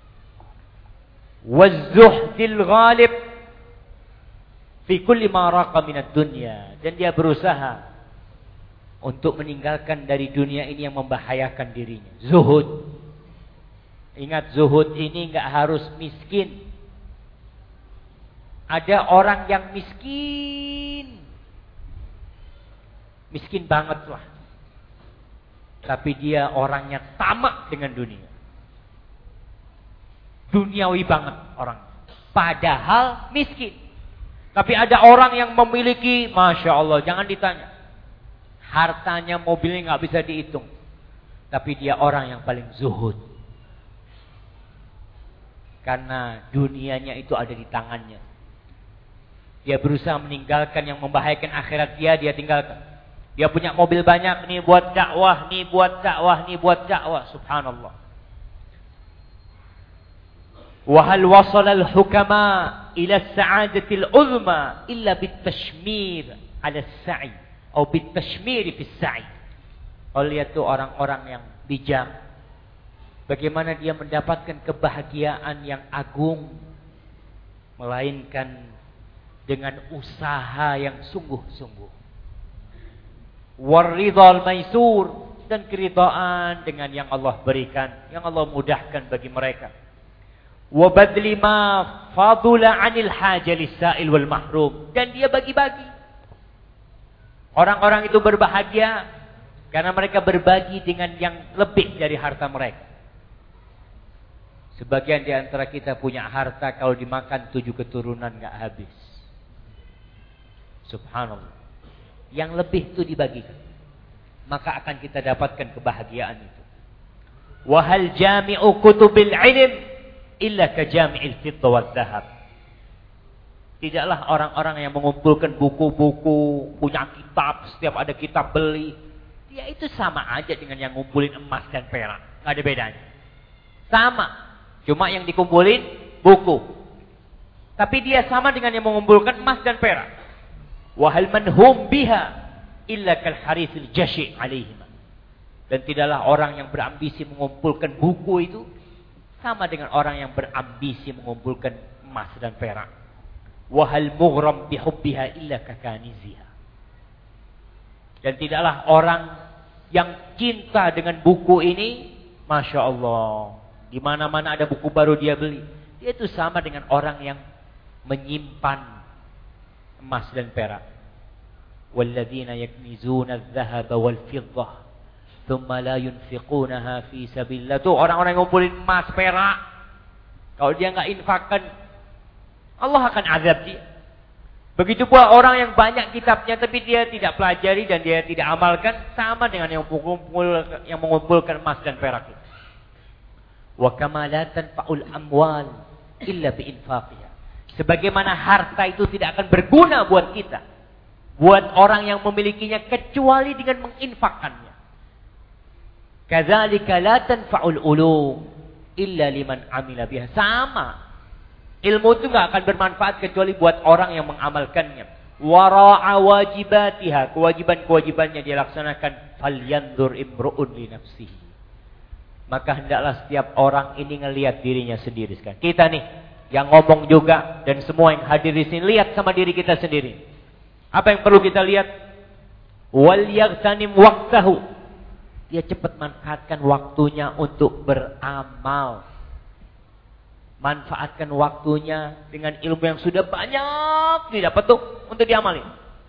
Waz-zuhdil ghalib fi kulli ma raqa minad dunya. Dan dia berusaha untuk meninggalkan dari dunia ini yang membahayakan dirinya. Zuhud. Ingat, zuhud ini enggak harus miskin. Ada orang yang miskin. Miskin banget lah. Tapi dia orangnya tamak dengan dunia. Duniawi banget orang. Padahal miskin. Tapi ada orang yang memiliki, Masya Allah, jangan ditanya. Hartanya, mobilnya nggak bisa dihitung. Tapi dia orang yang paling zuhud. Karena dunianya itu ada di tangannya. Dia berusaha meninggalkan yang membahayakan akhirat dia, dia tinggalkan. Dia punya mobil banyak, nih buat dakwah, nih buat dakwah, nih buat dakwah. Subhanallah. Wahal wasalal hukama ila sa'adatil uzma illa bitashmir ala sa'i atau bitashmir fis sa'i. Oh, lihat tuh orang-orang yang bijak, bagaimana dia mendapatkan kebahagiaan yang agung melainkan dengan usaha yang sungguh-sungguh. Waridhal maisur, dan keridhaan dengan yang Allah berikan, yang Allah mudahkan bagi mereka. Wa badli ma fadula 'anil haja lis-sa'il wal mahrum, dan dia bagi-bagi. Orang-orang itu berbahagia karena mereka berbagi dengan yang lebih dari harta mereka. Sebagian di antara kita punya harta, kalau dimakan tujuh keturunan enggak habis. Subhanallah. Yang lebih itu dibagikan, maka akan kita dapatkan kebahagiaan itu. Wa hal jami'u kutubil ilm illa ka jami'il fiddah wal dhahab. Tidaklah orang-orang yang mengumpulkan buku-buku, punya kitab, setiap ada kitab beli, dia itu sama aja dengan yang ngumpulin emas dan perak, enggak ada bedanya. Sama, cuma yang dikumpulin buku. Tapi dia sama dengan yang mengumpulkan emas dan perak. Wa hal manhum biha illa kal harithil jashi' alaihim. Dan tidaklah orang yang berambisi mengumpulkan buku itu sama dengan orang yang berambisi mengumpulkan emas dan perak. Wa hal mughram bihubbiha illa kakaniziha. Dan tidaklah orang yang cinta dengan buku ini, Masya Allah, di mana-mana ada buku baru dia beli, dia itu sama dengan orang yang menyimpan emas dan perak. Walladzina yaknizuna adh-dhahaba wal fiddah thumma la yunfiqunaha fi sabilillah. Tuh orang-orang yang ngumpulin emas perak, kalau dia enggak infakkan, Allah akan azab dia. Begitu pula orang yang banyak kitabnya tapi dia tidak pelajari dan dia tidak amalkan, sama dengan yang mengumpul yang mengumpulkan emas dan perak itu. Wa kama la tanfa'ul amwal illa bi infaqiha. Sebagaimana harta itu tidak akan berguna buat kita, buat orang yang memilikinya, kecuali dengan menginfakkannya. Kadzalika la tanfa'ul ulum illa liman amila biha. Sama. Ilmu itu enggak akan bermanfaat kecuali buat orang yang mengamalkannya. Wara'a wajibatiha, kewajiban-kewajibannya dia laksanakan. Falyanzur imru'un li nafsihi. Maka hendaklah setiap orang ini ngelihat dirinya sendiri sekarang. Kita nih yang ngomong juga dan semua yang hadir di sini, lihat sama diri kita sendiri. Apa yang perlu kita lihat? Wal yaghtanim waqtahu. Dia cepat manfaatkan waktunya untuk beramal. Manfaatkan waktunya dengan ilmu yang sudah banyak didapat tuh untuk diamali.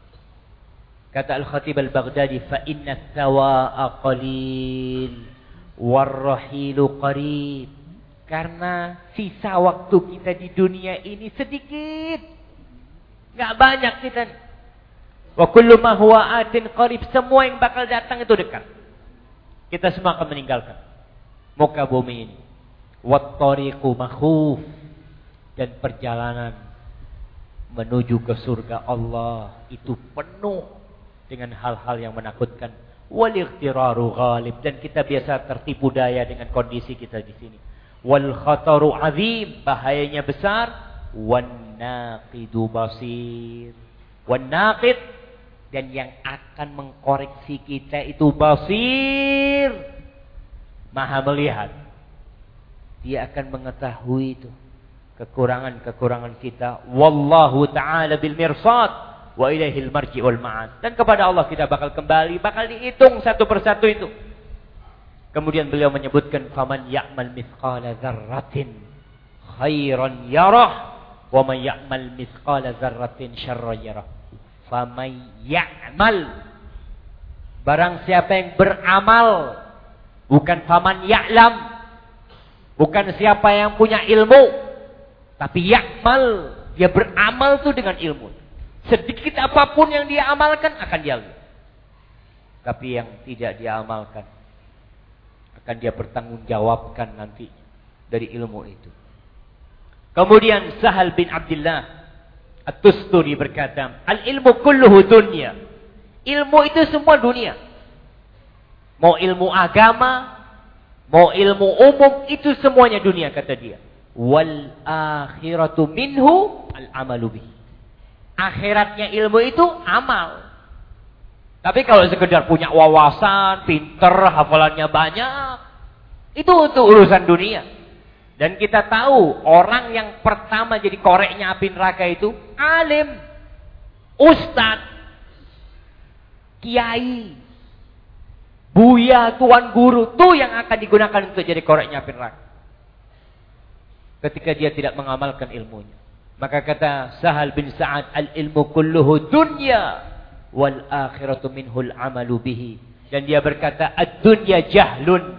Kata Al-Khatib Al-Baghdadi, fa inna thawa'a qalil warrahilu qarib. Karena sisa waktu kita di dunia ini sedikit. Enggak banyak kita. Wa kullu ma huwa atin qarib, semua yang bakal datang itu dekat. Kita semua akan meninggalkan muka bumi ini. Wat tariqu makhuf, dan perjalanan menuju ke surga Allah itu penuh dengan hal-hal yang menakutkan. Wal ightiraru ghalib, dan kita biasa tertipu daya dengan kondisi kita di sini. Wal khataru azim, bahayanya besar. Wan naqidu basir, wan naqid, dan yang akan mengkoreksi kita itu basir, maha melihat. Dia akan mengetahui itu kekurangan-kekurangan kita. Wallahu ta'ala bil mirsad wa ilaihil marji wal ma'ad. Dan kepada Allah kita bakal kembali, bakal dihitung satu persatu itu. Kemudian beliau menyebutkan, faman ya'mal mithqala dzarratin khairan yarah wa man ya'mal mithqala dzarratin syarran yarah. Faman ya'mal, barang siapa yang beramal, bukan faman ya'lam, bukan siapa yang punya ilmu, tapi ya'mal, dia beramal tuh dengan ilmu. Sedikit apapun yang dia amalkan akan dia lihat. Tapi yang tidak dia amalkan akan dia bertanggungjawabkan nanti dari ilmu itu. Kemudian Sahal bin Abdullah At-Tusturi berkata, al-ilmu kulluhu dunya. Ilmu itu semua dunia. Mau ilmu agama, mau ilmu umum, itu semuanya dunia, kata dia. Wal akhiratu minhu al-amalu bihi. Akhiratnya ilmu itu amal. Tapi kalau sekedar punya wawasan, pinter, hafalannya banyak, itu untuk urusan dunia. Dan kita tahu orang yang pertama jadi koreknya api neraka itu alim, ustadz, kiai, buya, tuan guru, tuh yang akan digunakan untuk jadi koreknya api neraka. Ketika dia tidak mengamalkan ilmunya. Maka kata Sahal bin Sa'ad, al-ilmu kulluhu dunya wal akhiratu minhul amalu bihi. Dan dia berkata, ad-dunya jahlun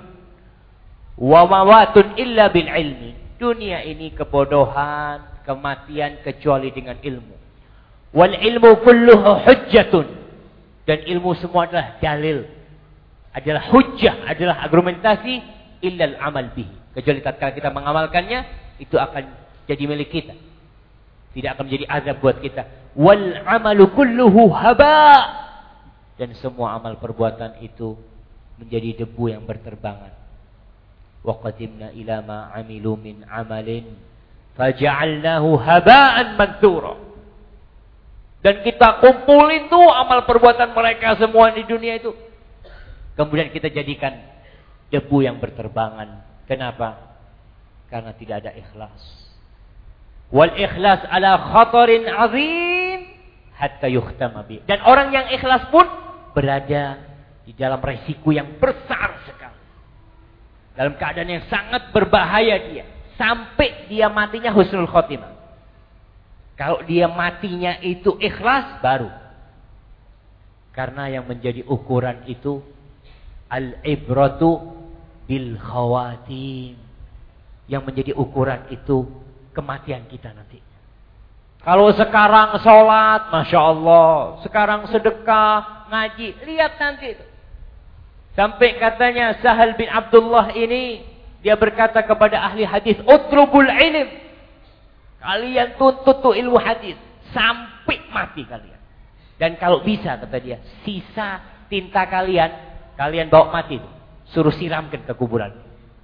wa mawatun illa bil ilmi. Dunia ini kebodohan, kematian kecuali dengan ilmu. Wal ilmu kulluhu hujjatun. Dan ilmu semua adalah dalil, adalah hujjah, adalah argumentasi, illal amal bihi. Kecuali tatkala kita mengamalkannya, itu akan jadi milik kita. Tidak akan menjadi azab buat kita. Wal amalu kulluhu haba. Dan semua amal perbuatan itu menjadi debu yang berterbangan. Wa qadimna ila ma amilu min amalin faja'alnahu haba'an manthura. Dan kita kumpulin tuh amal perbuatan mereka semua di dunia itu. Kemudian kita jadikan debu yang berterbangan. Kenapa? Karena tidak ada ikhlas. Wal ikhlas ala khatarin azim hatta yuhtama bi. Dan orang yang ikhlas pun berada di dalam resiko yang besar sekali. Dalam keadaan yang sangat berbahaya dia. Sampai dia matinya husnul khotimah. Kalau dia matinya itu ikhlas, baru. Karena yang menjadi ukuran itu al-ibratu bil khawatim. Yang menjadi ukuran itu kematian kita nanti. Kalau sekarang sholat, Masya Allah. Sekarang sedekah, ngaji. Lihat nanti itu. Sampai katanya Sahal bin Abdullah ini, dia berkata kepada ahli hadis, utrubul ilm. Kalian tuntut tuh ilmu hadis. Sampai mati kalian. Dan kalau bisa, kata dia, sisa tinta kalian, kalian bawa mati. Suruh siramkan ke kuburan.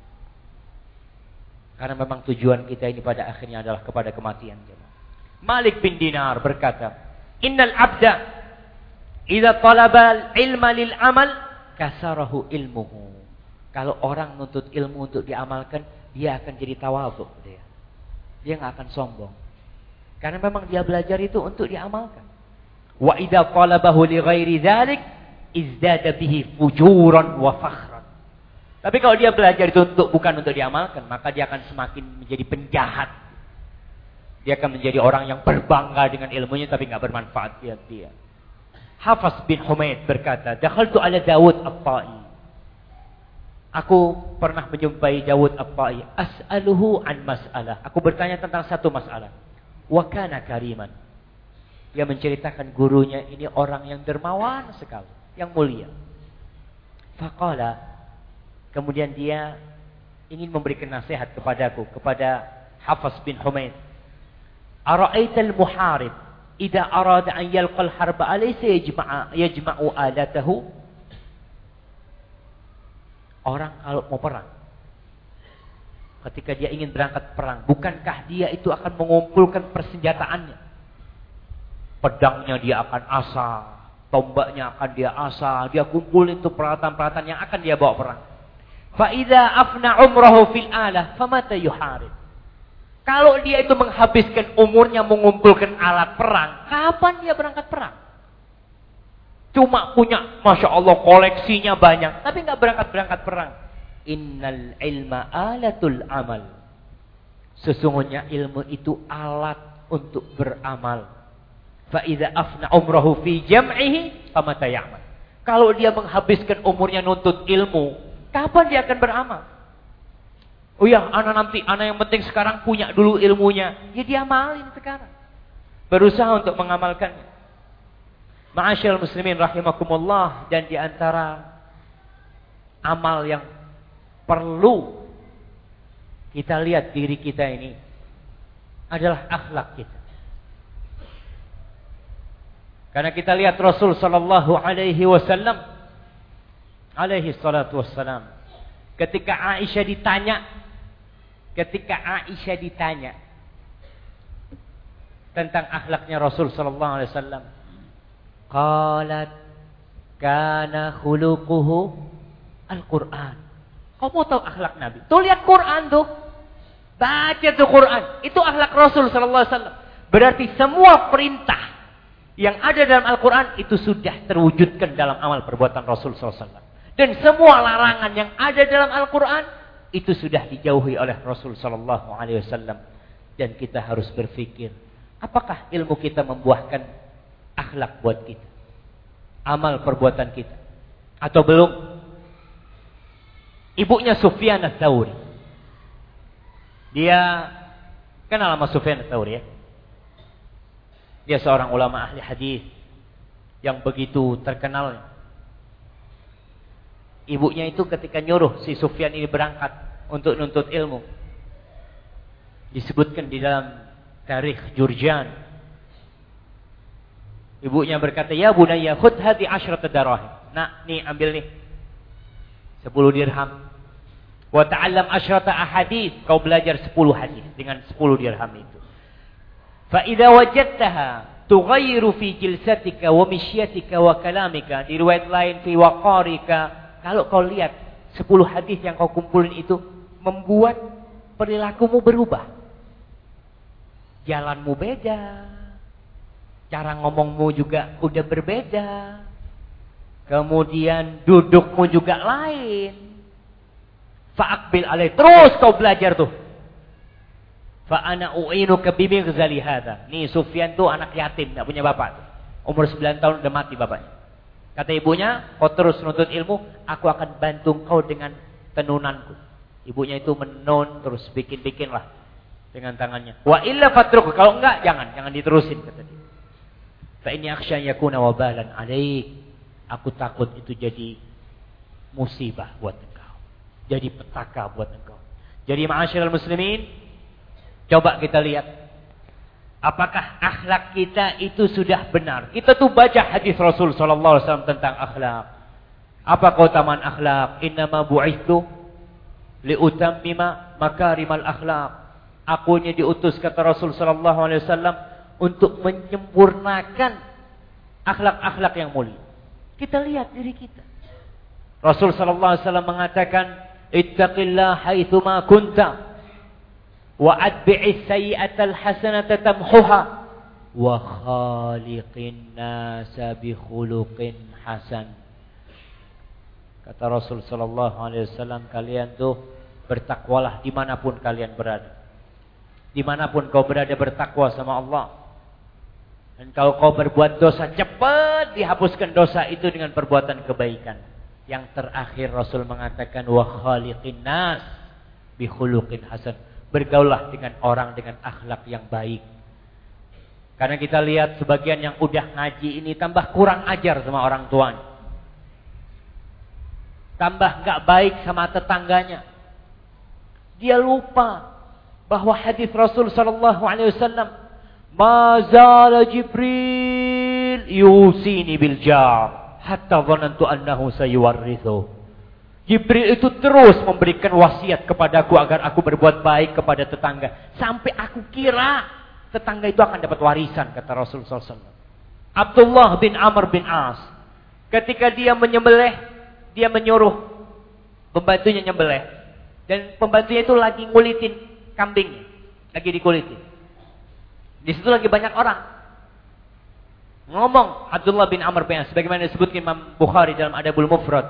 Karena memang tujuan kita ini pada akhirnya adalah kepada kematian. Malik bin Dinar berkata, innal abda idza talaba ilma lil amal kasarahu ilmuhu. Kalau orang nuntut ilmu untuk diamalkan, dia akan jadi tawadhu dia. Dia enggak akan sombong. Karena memang dia belajar itu untuk diamalkan. Wa idza talabahu li ghairi dzalik izdada bihi fujuran wa fakhran. Tapi kalau dia belajar itu untuk bukan untuk diamalkan, maka dia akan semakin menjadi penjahat. Dia akan menjadi orang yang berbangga dengan ilmunya tapi nggak bermanfaat buat dia. Hafs bin Humaid berkata, "Dakhaltu ala Dawud At-Tai." Aku pernah menjumpai Dawud At-Tai. As'aluhu an mas'alah. Aku bertanya tentang satu masalah. Wa kana kariman. Dia menceritakan gurunya ini orang yang dermawan sekali, yang mulia. Faqala, kemudian dia ingin memberikan nasihat kepadaku, kepada Hafs bin Humaid. Ara'aita al-muharib idza arada an yalqa al-harba alaysa yajma'a yajma'u alatahu? Orang kalau mau perang, ketika dia ingin berangkat perang, bukankah dia itu akan mengumpulkan persenjataannya? Pedangnya dia akan asah, tombaknya akan dia asah, dia kumpulin itu peralatan-peralatan yang akan dia bawa perang. Fa idza afna umrahu fil alah famata yuharib. Kalau dia itu menghabiskan umurnya mengumpulkan alat perang, kapan dia berangkat perang? Cuma punya, Masya Allah, koleksinya banyak, tapi nggak berangkat-berangkat perang. Innal ilma alatul amal. Sesungguhnya ilmu itu alat untuk beramal. Fa idza afna umrahu fi jam'ihi famata ya'mal. Kalau dia menghabiskan umurnya nuntut ilmu, kapan dia akan beramal? Oh ya, anak nanti, anak yang penting sekarang punya dulu ilmunya. Ya dia amalin sekarang. Berusaha untuk mengamalkannya. Ma'asyiral muslimin rahimakumullah, dan di antara amal yang perlu kita lihat diri kita ini adalah akhlak kita. Karena kita lihat Rasul sallallahu alaihi wasallam alaihi salatu wassalam, ketika Aisyah ditanya Ketika Aisyah ditanya tentang akhlaknya Rasul sallallahu alaihi wasallam, qalat kana khuluquhu al-Qur'an. Kamu tahu akhlak Nabi? Tuh lihat Quran tuh. Baca tuh Quran. Itu akhlak Rasul sallallahu alaihi wasallam. Berarti semua perintah yang ada dalam Al-Quran itu sudah terwujudkan dalam amal perbuatan Rasul sallallahu alaihi wasallam. Dan semua larangan yang ada dalam Al-Quran itu sudah dijauhi oleh Rasul sallallahu alaihi wasallam. Dan kita harus berpikir, apakah ilmu kita membuahkan akhlak buat kita? Amal perbuatan kita. Atau belum? Ibunya Sufyan Ats-Tsauri. Dia kenal sama Sufyan Ats-Tsauri ya? Dia seorang ulama ahli hadis yang begitu terkenal. Ibunya itu ketika nyuruh si Sufyan ini berangkat untuk nuntut ilmu, disebutkan di dalam tarikh Jurjan. Ibunya berkata, "Ya bunayya, khudh hadhi asyrata darahim." Nak, nih ambil nih sepuluh dirham. Wa ta'allam asyrata ahadits, kau belajar sepuluh hadis dengan sepuluh dirham itu. Fa idza wajadtaha tughayyiru fi jilsatika wa mishyatika wa kalamika. Di riwayat lain fi waqarika. Kalau kau lihat sepuluh hadis yang kau kumpulin itu membuat perilakumu berubah. Jalanmu beda. Cara ngomongmu juga udah berbeda. Kemudian dudukmu juga lain. Fa'aqbil alaih. Terus kau belajar tuh. Fa'ana u'inuka bimighzali hadha. Nih Sufyan tuh anak yatim, gak punya bapak. Umur sembilan tahun udah mati bapaknya. Kata ibunya, kau terus menuntut ilmu, aku akan bantu kau dengan tenunanku. Ibunya itu menun, terus bikin-bikin lah dengan tangannya. Wa illa fatruk, kalau enggak jangan, jangan diterusin kata dia. Fa inni akhsha yakuna wabalan alaik. Aku takut itu jadi musibah buat engkau. Jadi petaka buat engkau. Jadi ma'asyiral muslimin, coba kita lihat apakah akhlak kita itu sudah benar. Kita tuh baca hadis Rasul sallallahu alaihi wasallam tentang akhlak. Apa keutamaan akhlak? Innama bu'itsu liutammima makarimal akhlak. Akunya diutus kata Rasul sallallahu alaihi wasallam untuk menyempurnakan akhlak-akhlak yang mulia. Kita lihat diri kita. Rasul sallallahu alaihi wasallam mengatakan, "Ittaqillah haitsu ma kunta." Wa atbi'is sayyi'atal hasanata tamhuha wa khaliqin nasa bi khuluqin hasan. Kata Rasul sallallahu alaihi wasallam, kalian tuh bertakwalah dimanapun kalian berada. Dimanapun kau berada, bertakwa sama Allah. Dan kalau kau berbuat dosa, cepat dihapuskan dosa itu dengan perbuatan kebaikan. Yang terakhir Rasul mengatakan, wa khaliqin nas bi khuluqin hasan. Bergaulah dengan orang dengan akhlak yang baik. Karena kita lihat sebagian yang udah ngaji ini tambah kurang ajar sama orang tuanya. Tambah gak baik sama tetangganya. Dia lupa bahwa hadis Rasul sallallahu alaihi wasallam, "Ma zala Jibril yusini bil jar hatta dhanantu annahu sayuwarrithu." Jibril itu terus memberikan wasiat kepadaku agar aku berbuat baik kepada tetangga, sampai aku kira tetangga itu akan dapat warisan, kata Rasul sallallahu alaihi wasallam. Abdullah bin Amr bin As, ketika dia menyembelih, dia menyuruh pembantunya nyembelih, dan pembantunya itu lagi ngulitin kambing, lagi dikulitin. Di situ lagi banyak orang. Ngomong Abdullah bin Amr bin As, sebagaimana disebutkan Imam Bukhari dalam Adabul Mufrad.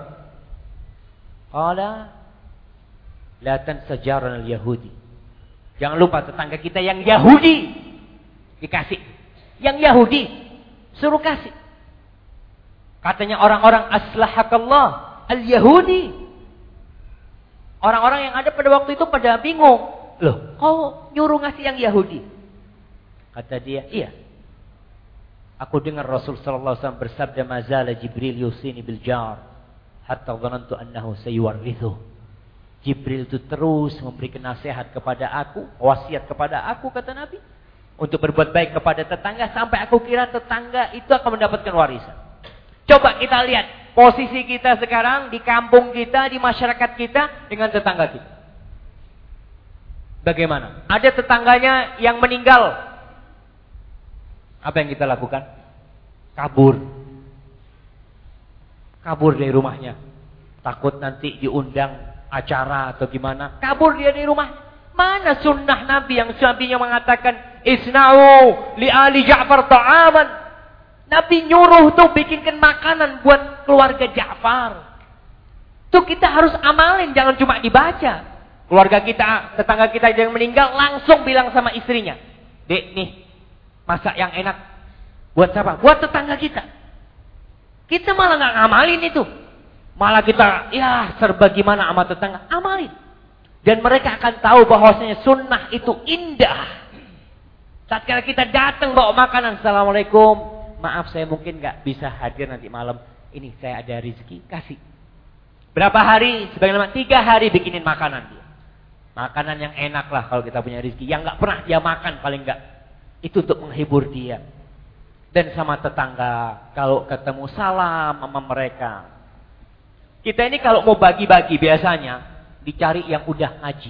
Qala la tansa jaran al-yahudi. Jangan lupa tetangga kita yang Yahudi dikasih. Yang Yahudi suruh kasih. Katanya orang-orang aslahakallah al-Yahudi. Orang-orang yang ada pada waktu itu pada bingung. Loh, kau nyuruh ngasih yang Yahudi? Kata dia, iya. Aku dengar Rasul sallallahu alaihi wasallam bersabda, "Mazala Jibril yusini bil jar hatta dhanantu annahu sayuwarrithu." Jibril itu terus memberikan nasihat kepada aku, wasiat kepada aku, kata Nabi, untuk berbuat baik kepada tetangga, sampai aku kira tetangga itu akan mendapatkan warisan. Coba kita lihat posisi kita sekarang di kampung kita, di masyarakat kita dengan tetangga kita. Bagaimana? Ada tetangganya yang meninggal. Apa yang kita lakukan? Kabur. Kabur dari rumahnya. Takut nanti diundang acara atau gimana. Kabur dia dari rumah. Mana sunnah Nabi yang Nabi mengatakan, "Isna'u li ali Ja'far ta'aman." Nabi nyuruh tuh bikinkan makanan buat keluarga Ja'far. Tuh kita harus amalin, jangan cuma dibaca. Keluarga kita, tetangga kita yang meninggal, langsung bilang sama istrinya, "Dek nih, masak yang enak. Buat siapa? Buat tetangga kita." Kita malah gak ngamalin itu. Malah kita, ya serba gimana sama tetangga. Amalin. Dan mereka akan tahu bahwasanya sunnah itu indah. Saat kita datang bawa makanan, "Assalamualaikum. Maaf saya mungkin gak bisa hadir nanti malam. Ini saya ada rezeki, kasih." Berapa hari? Sebagaimana tiga hari bikinin makanan dia. Makanan yang enak lah kalau kita punya rezeki. Yang gak pernah dia makan paling gak. Itu untuk menghibur dia. Dan sama tetangga, kalau ketemu salam sama mereka. Kita ini kalau mau bagi-bagi biasanya dicari yang udah ngaji.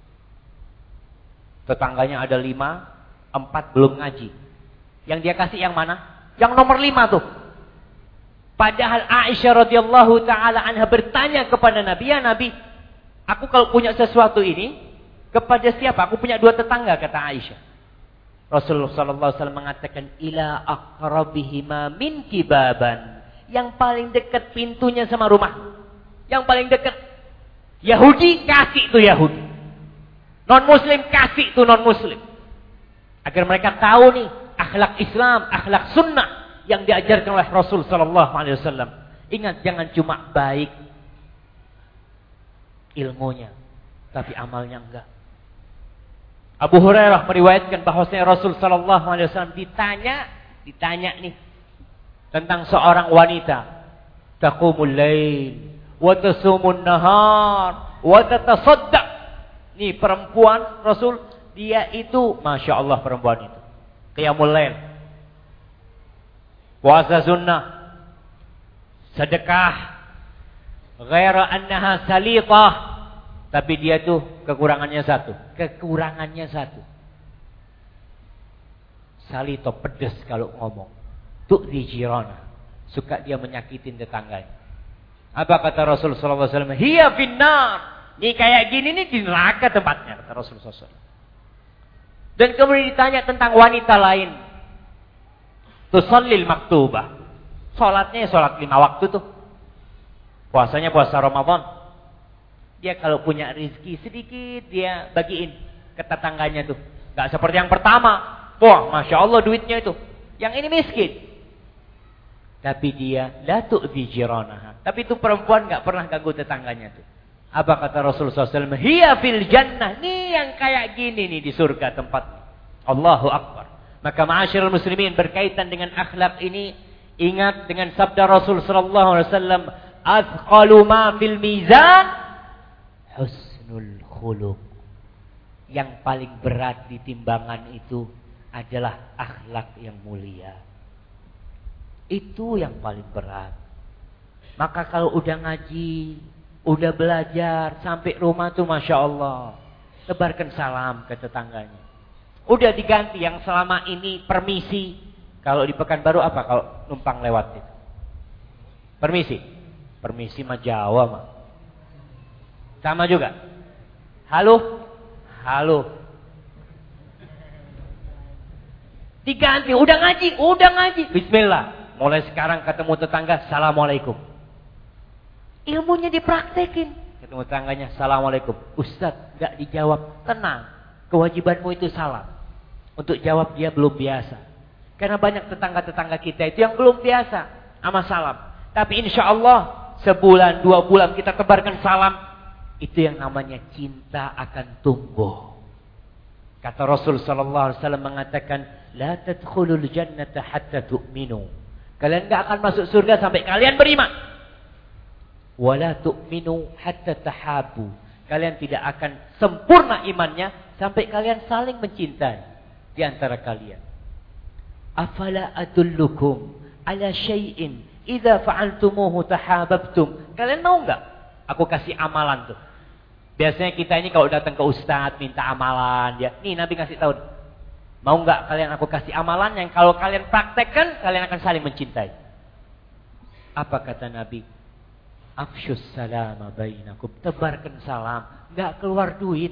Tetangganya ada lima, empat belum ngaji. Yang dia kasih yang mana? Yang nomor lima tuh. Padahal Aisyah radhiyallahu taala anha bertanya kepada Nabi, "Ya Nabi, aku kalau punya sesuatu ini kepada siapa? Aku punya dua tetangga," kata Aisyah. Rasulullah sallallahu alaihi wasallam mengatakan, "Ila aqrabihima minki baban." Yang paling dekat pintunya sama rumah. Yang paling dekat. Yahudi kasih itu Yahudi. Non muslim kasih itu non muslim. Agar mereka tahu nih akhlak Islam, akhlak sunnah yang diajarkan oleh Rasul sallallahu alaihi wasallam. Ingat, jangan cuma baik ilmunya, tapi amalnya enggak. Abu Hurairah meriwayatkan bahwasanya Rasul sallallahu alaihi wasallam ditanya, ditanya nih tentang seorang wanita, taqumul lail wa tasumun nahar wa tatasaddaq. Nih perempuan Rasul, dia itu Masya Allah perempuan itu qiyamul lail, puasa sunnah, sedekah, ghaira annaha salitah. Tapi dia tuh kekurangannya satu. Kekurangannya satu. Salito pedes kalau ngomong. Tu'zi jirana. Suka dia menyakitin tetangganya. Apa kata Rasul sallallahu alaihi wasallam? Hiya finnar. Ini kayak gini nih di neraka tempatnya, kata Rasul sallallahu alaihi wasallam. Dan kemudian ditanya tentang wanita lain. Tusallil maktubah. Salatnya salat lima waktu tuh. Puasanya puasa Ramadan. Dia kalau punya rezeki sedikit dia bagiin ke tetangganya tuh. Gak seperti yang pertama. Wah, Masya Allah duitnya itu. Yang ini miskin. Tapi dia la tu'dhi jiranaha. Tapi itu perempuan gak pernah ganggu tetangganya tuh. Apa kata Rasulullah shallallahu alaihi wasallam? Hiya fil jannah. Nih yang kayak gini nih di surga tempatnya. Allahu Akbar. Maka ma'asyiral muslimin berkaitan dengan akhlak ini. Ingat dengan sabda Rasul sallallahu alaihi wasallam. Athqalu ma fil mizan. Husnul khuluq. Yang paling berat di timbangan itu adalah akhlak yang mulia. Itu yang paling berat. Maka kalau udah ngaji, udah belajar, sampai rumah tuh Masya Allah, tebarkan salam ke tetangganya. Udah diganti yang selama ini permisi. Kalau di Pekanbaru apa kalau numpang lewat itu? Permisi. Permisi mah Jawa mah. Sama juga. Halo. Halo. Diganti, udah ngaji, udah ngaji. Bismillah. Mulai sekarang ketemu tetangga, Assalamualaikum. Ilmunya dipraktekin. Ketemu tetangganya, Assalamualaikum. Ustadz, gak dijawab. Tenang. Kewajibanmu itu salam. Untuk jawab dia belum biasa. Karena banyak tetangga-tetangga kita itu yang belum biasa sama salam. Tapi insya Allah sebulan, dua bulan kita tebarkan salam. Itu yang namanya cinta akan tumbuh. Kata Rasul sallallahu alaihi wasallam mengatakan, la tadkhulul jannata hatta tu'minu. Kalian enggak akan masuk surga sampai kalian beriman. Wala tu'minu hatta tahabu. Kalian tidak akan sempurna imannya sampai kalian saling mencintai di antara kalian. Afala adullukum ala syai'in idza fa'altumuhu tahabbtum. Kalian mau enggak aku kasih amalan tuh? Biasanya kita ini kalau datang ke ustaz minta amalan, ya. Nih Nabi kasih tahu. Mau enggak kalian aku kasih amalan yang kalau kalian praktekkan kalian akan saling mencintai. Apa kata Nabi? Afsyus salama bainakum. Tebarkan salam, enggak keluar duit.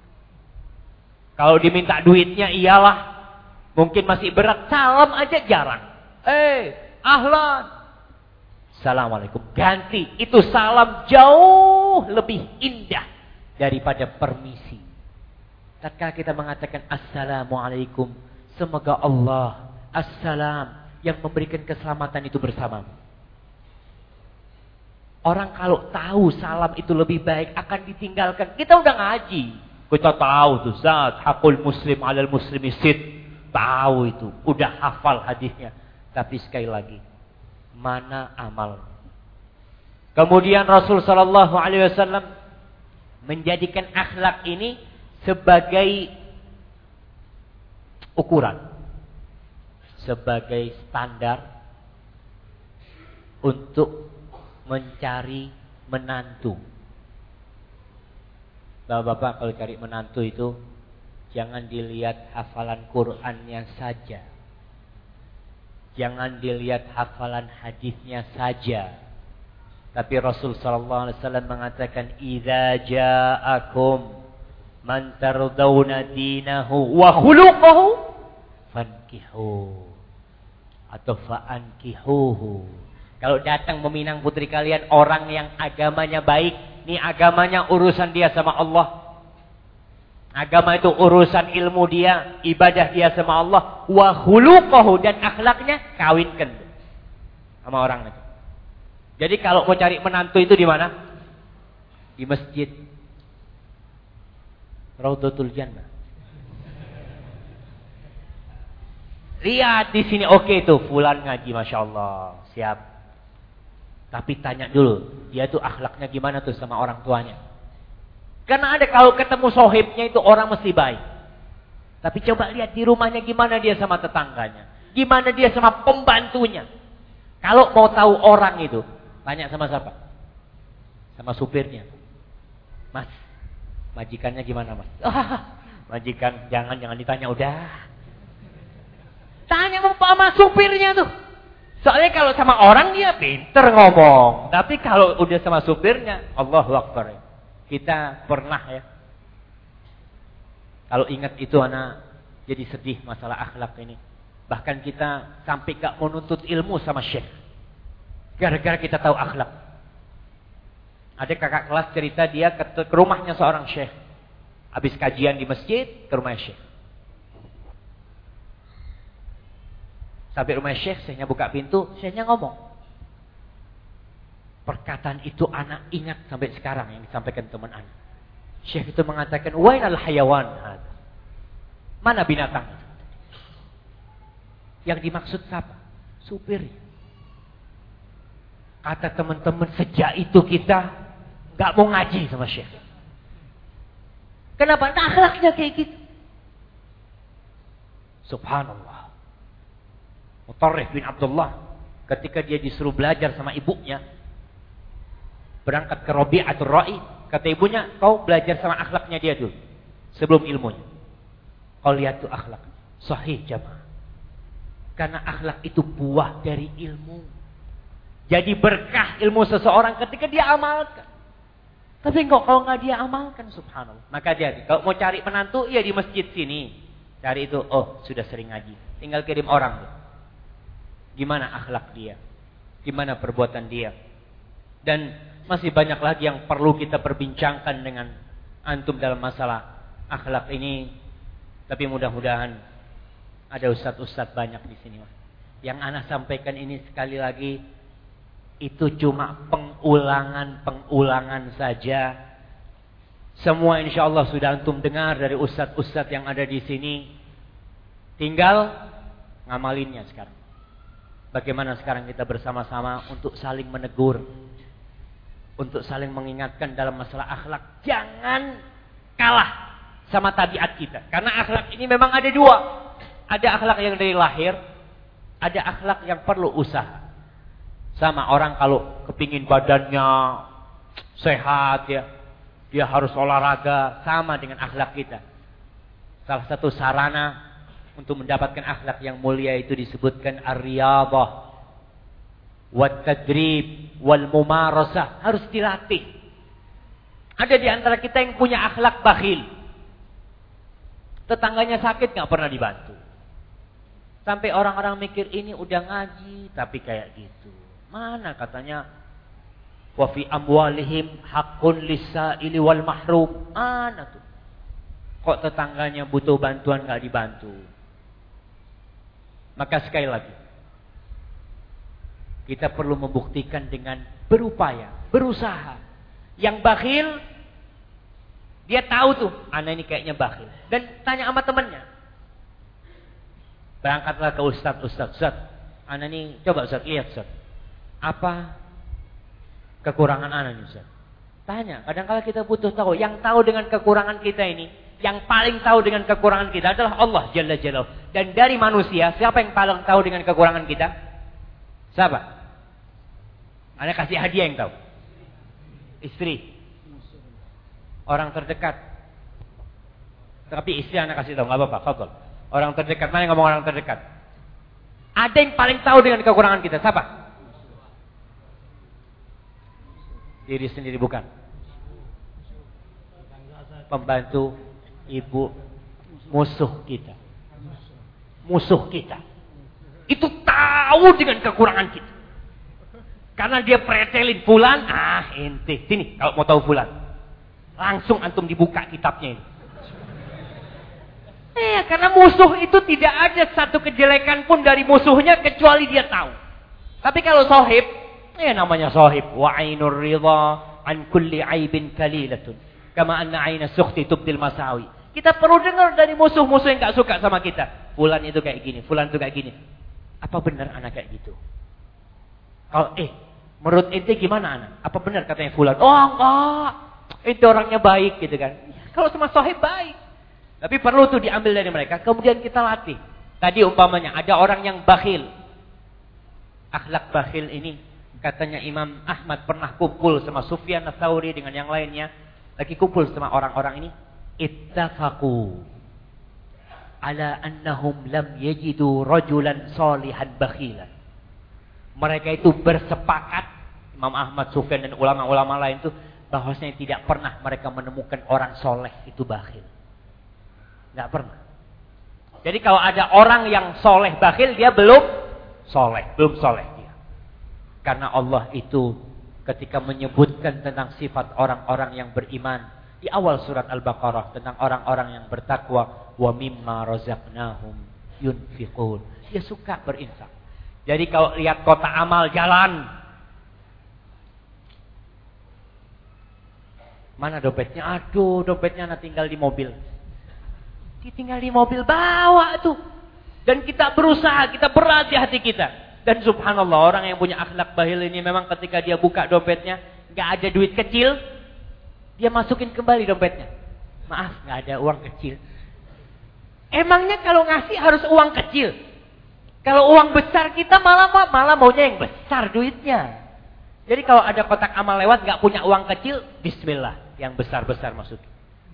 Kalau diminta duitnya iyalah. Mungkin masih berat, salam aja jarang. Eh, ahlan. Assalamualaikum. Ganti. Itu salam jauh lebih indah daripada permisi. Tatkala kita mengatakan Assalamualaikum, semoga Allah Assalam yang memberikan keselamatan itu bersamamu. Orang kalau tahu salam itu lebih baik akan ditinggalkan. Kita udah ngaji. Kita tahu tuh zat hakul muslim alal muslimi sid. Tahu itu, udah hafal hadisnya. Tapi sekali lagi, mana amal? Kemudian Rasul sallallahu alaihi wasallam menjadikan akhlak ini sebagai ukuran, sebagai standar untuk mencari menantu. Bapak-bapak kalau cari menantu itu jangan dilihat hafalan Qur'annya saja. Jangan dilihat hafalan hadisnya saja. Tapi Rasul sallallahu alaihi wasallam mengatakan, "Idza ja'akum man tardawna dinahu wa khuluquhu fankihu." Atau fa'ankihuhu. Kalau datang meminang putri kalian orang yang agamanya baik, nih agamanya urusan dia sama Allah. Agama itu urusan ilmu dia, ibadah dia sama Allah, wa khuluquhu, dan akhlaknya kawinkan sama orang itu. Jadi kalau mau cari menantu itu di mana? Di masjid Raudhatul Jannah. Lihat di sini oke tuh, fulan ngaji Masya Allah, siap. Tapi tanya dulu, dia tuh akhlaknya gimana tuh sama orang tuanya? Karena ada kalau ketemu sohibnya itu orang mesti baik. Tapi coba lihat di rumahnya gimana dia sama tetangganya. Gimana dia sama pembantunya. Kalau mau tahu orang itu, tanya sama siapa? Sama supirnya. Mas, majikannya gimana mas? Ah, majikan jangan, jangan ditanya udah. Tanya sama supirnya tuh. Soalnya kalau sama orang dia pinter ngomong. Tapi kalau udah sama supirnya, Allahu Akbar. Kita pernah ya, kalau ingat itu anak jadi sedih masalah akhlak ini. Bahkan kita sampai gak menuntut ilmu sama syekh, gara-gara kita tahu akhlak. Ada kakak kelas cerita dia ke, ke rumahnya seorang syekh. Habis kajian di masjid, ke rumah syekh. Sampai rumah syekh, syekhnya buka pintu, syekhnya ngomong. Perkataan itu anak ingat sampai sekarang yang disampaikan teman anak. Syekh itu mengatakan, "Wainal hayawan." Mana binatang itu? Yang dimaksud siapa? Supir. Kata teman-teman, sejak itu kita gak mau ngaji sama syekh. Kenapa? Nah, akhlaknya kayak gitu. Subhanallah. Mutarrif bin Abdullah, ketika dia disuruh belajar sama ibunya, berangkat ke Rabi'atul Ra'i, kata ibunya, kau belajar sama akhlaknya dia dulu, sebelum ilmunya. Kau lihat tuh akhlak. Sahih jamaah. Karena akhlak itu buah dari ilmu. Jadi berkah ilmu seseorang ketika dia amalkan. Tapi kok kalau nggak dia amalkan, subhanallah. Maka jadi, kalau mau cari menantu, ya di masjid sini. Cari itu, oh sudah sering ngaji. Tinggal kirim orang. Gimana akhlak dia? Gimana perbuatan dia? Dan masih banyak lagi yang perlu kita perbincangkan dengan antum dalam masalah akhlak ini. Tapi mudah-mudahan ada ustadz-ustadz banyak di sini. Yang ana sampaikan ini sekali lagi, itu cuma pengulangan-pengulangan saja. Semua insya Allah sudah antum dengar dari ustadz-ustadz yang ada di sini. Tinggal ngamalinnya sekarang. Bagaimana sekarang kita bersama-sama untuk saling menegur, untuk saling mengingatkan dalam masalah akhlak. Jangan kalah sama tabiat kita. Karena akhlak ini memang ada dua. Ada akhlak yang dari lahir, ada akhlak yang perlu usaha. Sama orang kalau kepingin badannya sehat ya, dia harus olahraga. Sama dengan akhlak kita. Salah satu sarana untuk mendapatkan akhlak yang mulia itu disebutkan ar-riyadhah, wat-tadrib, wal-mumarasah. Harus dilatih. Ada di antara kita yang punya akhlak bakhil. Tetangganya sakit gak pernah dibantu. Sampai orang-orang mikir ini udah ngaji tapi kayak gitu. Mana katanya wa fi amwalihim haqqun lis-sa'ili wal mahrum. Mana tuh? Kok tetangganya butuh bantuan gak dibantu? Maka sekali lagi, kita perlu membuktikan dengan berupaya, berusaha. Yang bakhil, dia tahu tuh, anak ini kayaknya bakhil. Dan tanya sama temannya. Berangkatlah ke ustadz, ustadz, ustadz. Anak ini, coba ustadz, lihat ustadz. Apa kekurangan anak ini ustadz? Tanya, kadang-kadang kita butuh tahu. Yang tahu dengan kekurangan kita ini, yang paling tahu dengan kekurangan kita adalah Allah Jalla Jalla. Dan dari manusia, siapa yang paling tahu dengan kekurangan kita? Siapa? Anak kasih hadiah yang tahu. Istri. Orang terdekat. Tapi istri anak kasih tahu, nggak apa-apa, fadhol. Orang terdekat, mana yang ngomong orang terdekat? Ada yang paling tahu dengan kekurangan kita, siapa? Diri sendiri bukan. Pembantu, ibu, musuh kita. Musuh kita. Itu tahu dengan kekurangan kita. Karena dia pretelin fulan, ah ente, sini kalau mau tahu fulan. Langsung antum dibuka kitabnya ini. Eh, karena musuh itu tidak ada satu kejelekan pun dari musuhnya kecuali dia tahu. Tapi kalau sahib, eh namanya sahib. Wa ainur ridha an kulli aibin kalilatun. Kama anna aina sukhti tubdil masawi. Kita perlu dengar dari musuh-musuh yang gak suka sama kita. Fulan itu kayak gini, fulan itu kayak gini. Apa benar anak kayak gitu? Kalau eh, menurut ente gimana anak? Apa benar katanya fulan? Oh enggak, ente orangnya baik gitu kan. Kalau sama sahib baik. Tapi perlu tuh diambil dari mereka, kemudian kita latih. Tadi umpamanya ada orang yang bakhil. Akhlak bakhil ini, katanya Imam Ahmad pernah kumpul sama Sufyan Ats-Tsauri dengan yang lainnya. Lagi kumpul sama orang-orang ini. Ittafaqu ala annahum lam yajidu rajulan salihan bakhilan. Mereka itu bersepakat, Imam Ahmad, Sufyan dan ulama-ulama lain itu, bahwasanya tidak pernah mereka menemukan orang soleh itu bakhil. Tidak pernah. Jadi kalau ada orang yang soleh bakhil, dia belum soleh, belum soleh dia. Karena Allah itu ketika menyebutkan tentang sifat orang-orang yang beriman di awal surat Al-Baqarah tentang orang-orang yang bertakwa, wa mimma razaqnahum yunfiqun. Dia suka berinfak. Jadi kalau lihat kotak amal jalan, mana dompetnya? Aduh, dompetnya anak tinggal di mobil. Ditinggal di mobil, bawa tuh. Dan kita berusaha, kita berat di hati kita. Dan subhanallah, orang yang punya akhlak bahil ini memang ketika dia buka dompetnya, gak ada duit kecil, dia masukin kembali dompetnya. Maaf, gak ada uang kecil. Emangnya kalau ngasih harus uang kecil? Kalau uang besar kita malah malah maunya yang besar duitnya. Jadi kalau ada kotak amal lewat gak punya uang kecil, bismillah, yang besar-besar masukin.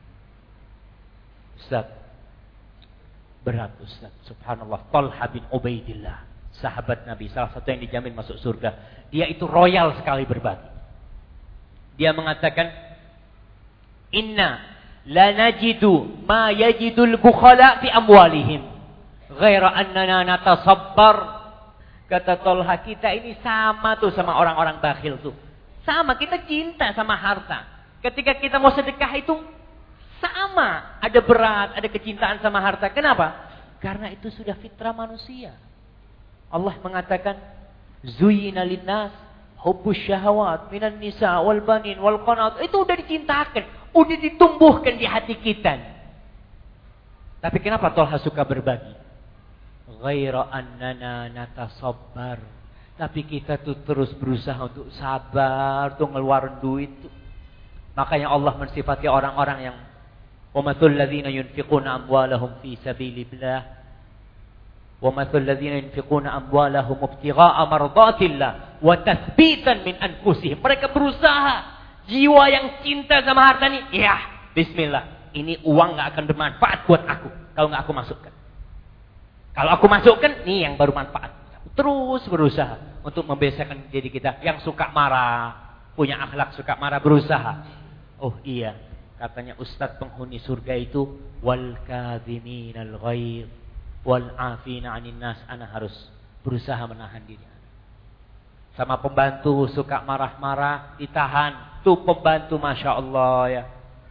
Ustaz, berat Ustaz, subhanallah. Talha bin Ubaidillah, sahabat Nabi, salah satu yang dijamin masuk surga. Dia itu royal sekali berbagi. Dia mengatakan, inna la najidu ma yajidul bukhala fi amwalihim ghaira annana natasabbar. Kata Talha, kita ini sama tuh sama orang-orang bakhil tuh. Sama, kita cinta sama harta. Ketika kita mau sedekah itu sama, ada berat, ada kecintaan sama harta. Kenapa? Karena itu sudah fitrah manusia. Allah mengatakan, zuyyina linnas hubbus syahawat minan nisa wal banin wal qanat. Itu udah dicintakan, udah ditumbuhkan di hati kita. Tapi kenapa Talha suka berbagi? Ghaira annana natasabbar. Tapi kita tuh terus berusaha untuk sabar, tuh ngeluarin duit tuh. Makanya Allah mensifati orang-orang yang wa mathul ladzina yunfiquna amwalahum fi sabilillah wa mathul ladzina yunfiquna amwalahum ibtigha'a mardatillah wa tathbitan min anfusihim. Mereka berusaha, jiwa yang cinta sama harta ini, ya bismillah, ini uang gak akan bermanfaat buat aku kalau gak aku masukkan. Kalau aku masukkan, nih yang baru manfaat. Terus berusaha untuk membiasakan diri kita yang suka marah, punya akhlak suka marah, berusaha. Oh iya, katanya Ustadz penghuni surga itu wal kadhiminal ghaidh wal afina 'anil nas. Ana harus berusaha menahan diri. Sama pembantu suka marah-marah, ditahan. Tuh pembantu Masya Allah ya.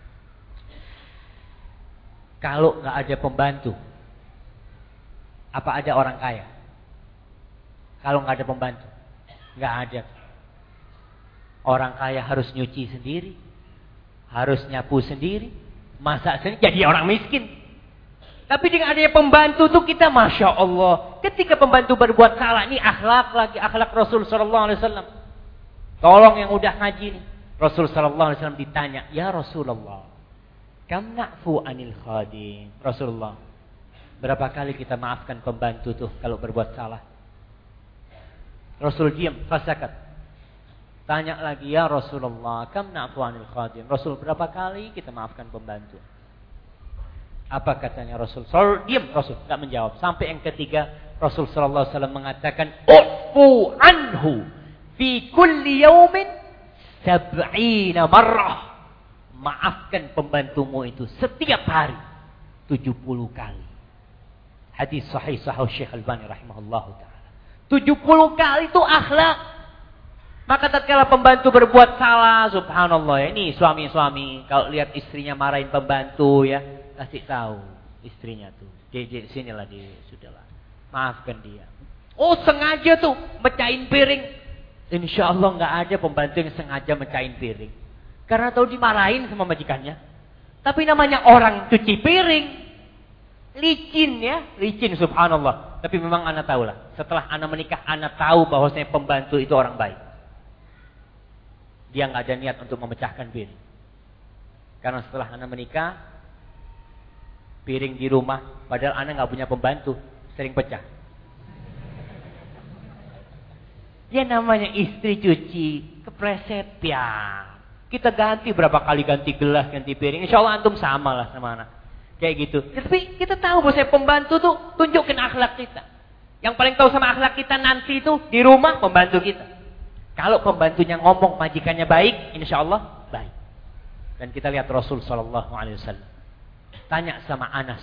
Kalau nggak ada pembantu, apa ada orang kaya? Kalau nggak ada pembantu, nggak ada. Orang kaya harus nyuci sendiri, harus nyapu sendiri, masak sendiri, jadi orang miskin. Tapi dengan adanya pembantu tuh kita Masya Allah. Ketika pembantu berbuat salah, ini akhlak lagi, akhlak Rasul Sallallahu Alaihi Wasallam. Tolong yang udah ngaji nih, Rasul Sallallahu Alaihi Wasallam ditanya, ya Rasulullah, kam na'fu anil khadim. Rasulullah, berapa kali kita maafkan pembantu tuh kalau berbuat salah? Rasul diam, fasakat. Tanya lagi, ya Rasulullah, kam na'fu anil khadim. Rasul, berapa kali kita maafkan pembantu? Apa katanya Rasul? Rasul diam, Rasul enggak menjawab. Sampai yang ketiga, Rasul sallallahu alaihi wasallam mengatakan, "Ufu anhu fi kulli yaumin sab'ina marrah." Maafkan pembantumu itu setiap hari tujuh puluh kali. Hadis sahih sahih Syekh Albani rahimahullahu taala. tujuh puluh kali itu akhlak. Maka tatkala pembantu berbuat salah, subhanallah ya, ini suami-suami kalau lihat istrinya marahin pembantu ya, kasih tahu istrinya tuh, J J sinilah dia, sudahlah, maafkan dia. Oh sengaja tuh mecahin piring. Insya Allah nggak ada pembantu yang sengaja mecahin piring, karena tahu dimarahin sama majikannya. Tapi namanya orang cuci piring, licin ya, licin subhanallah. Tapi memang anak tahu lah, setelah anak menikah anak tahu bahwasanya pembantu itu orang baik. Dia nggak ada niat untuk memecahkan piring, karena setelah anak menikah, piring di rumah, padahal anak nggak punya pembantu, sering pecah. Ya namanya istri cuci, kepreset ya. Kita ganti berapa kali ganti gelas, ganti piring. Insya Allah antum sama lah sama anak. Kayak gitu. Tapi kita tahu bahwa saya pembantu tuh tunjukin akhlak kita. Yang paling tahu sama akhlak kita nanti itu di rumah pembantu kita. Kalau pembantunya ngomong majikannya baik, insya Allah baik. Dan kita lihat Rasul Sallallahu Alaihi Wasallam. Tanya sama Anas,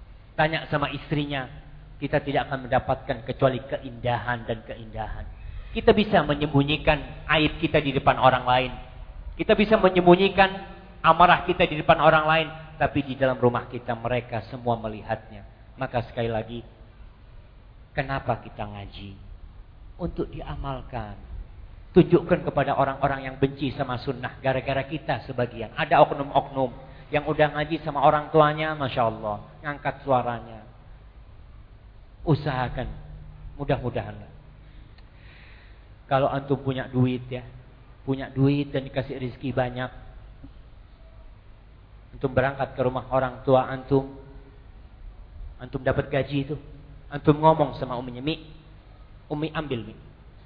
tanya sama istrinya, kita tidak akan mendapatkan kecuali keindahan dan keindahan. Kita bisa menyembunyikan aib kita di depan orang lain. Kita bisa menyembunyikan amarah kita di depan orang lain. Tapi di dalam rumah kita mereka semua melihatnya. Maka sekali lagi, kenapa kita ngaji? Untuk diamalkan. Tunjukkan kepada orang-orang yang benci sama sunnah. Gara-gara kita sebagian. Ada oknum-oknum yang udah ngaji sama orang tuanya, Masya Allah. Ngangkat suaranya. Usahakan. Mudah-mudahan. Kalau antum punya duit ya, punya duit dan dikasih rezeki banyak, antum berangkat ke rumah orang tua antum, antum dapat gaji itu, antum ngomong sama uminya, Mi, Umi ambil Mi,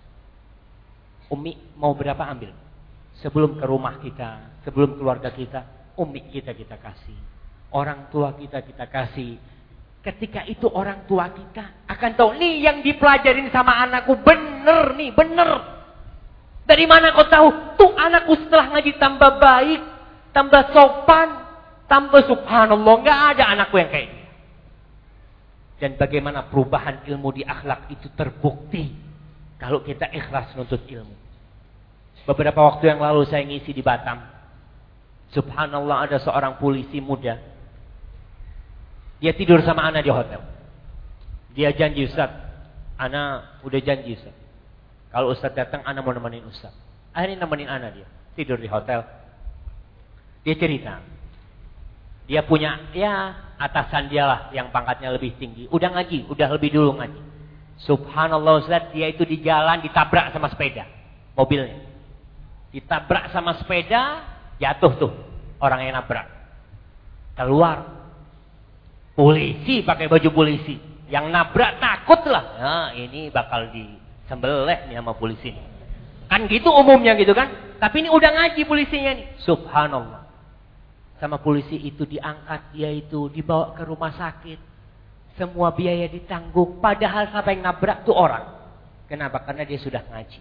Umi mau berapa ambil, sebelum ke rumah kita, sebelum keluarga kita, Umi kita kita kasih, orang tua kita kita kasih. Ketika itu orang tua kita akan tahu, nih yang dipelajarin sama anakku bener nih, bener. Dari mana kau tahu? Tuh anakku setelah ngaji tambah baik, tambah sopan, tambah subhanallah. Nggak ada anakku yang kayak dia. Dan bagaimana perubahan ilmu di akhlak itu terbukti kalau kita ikhlas nuntut ilmu. Beberapa waktu yang lalu saya ngisi di Batam. Subhanallah, ada seorang polisi muda. Dia tidur sama ana di hotel. Dia janji, Ustaz, ana udah janji Ustaz, kalau Ustaz datang ana mau nemenin Ustaz. Akhirnya nemenin ana dia. Tidur di hotel. Dia cerita. Dia punya, ya atasan dia lah yang pangkatnya lebih tinggi. Udah ngaji, udah lebih dulu ngaji. Subhanallah Ustaz, dia itu di jalan ditabrak sama sepeda. Mobilnya. Ditabrak sama sepeda, jatuh tuh orang yang nabrak. Keluar. Polisi pakai baju polisi. Yang nabrak takut lah. Nah, ini bakal disembelih nih sama polisi. Kan gitu umumnya gitu kan. Tapi ini udah ngaji polisinya nih. Subhanallah. Sama polisi itu diangkat. Dia itu dibawa ke rumah sakit. Semua biaya ditanggung. Padahal siapa yang nabrak tuh orang. Kenapa? Karena dia sudah ngaji.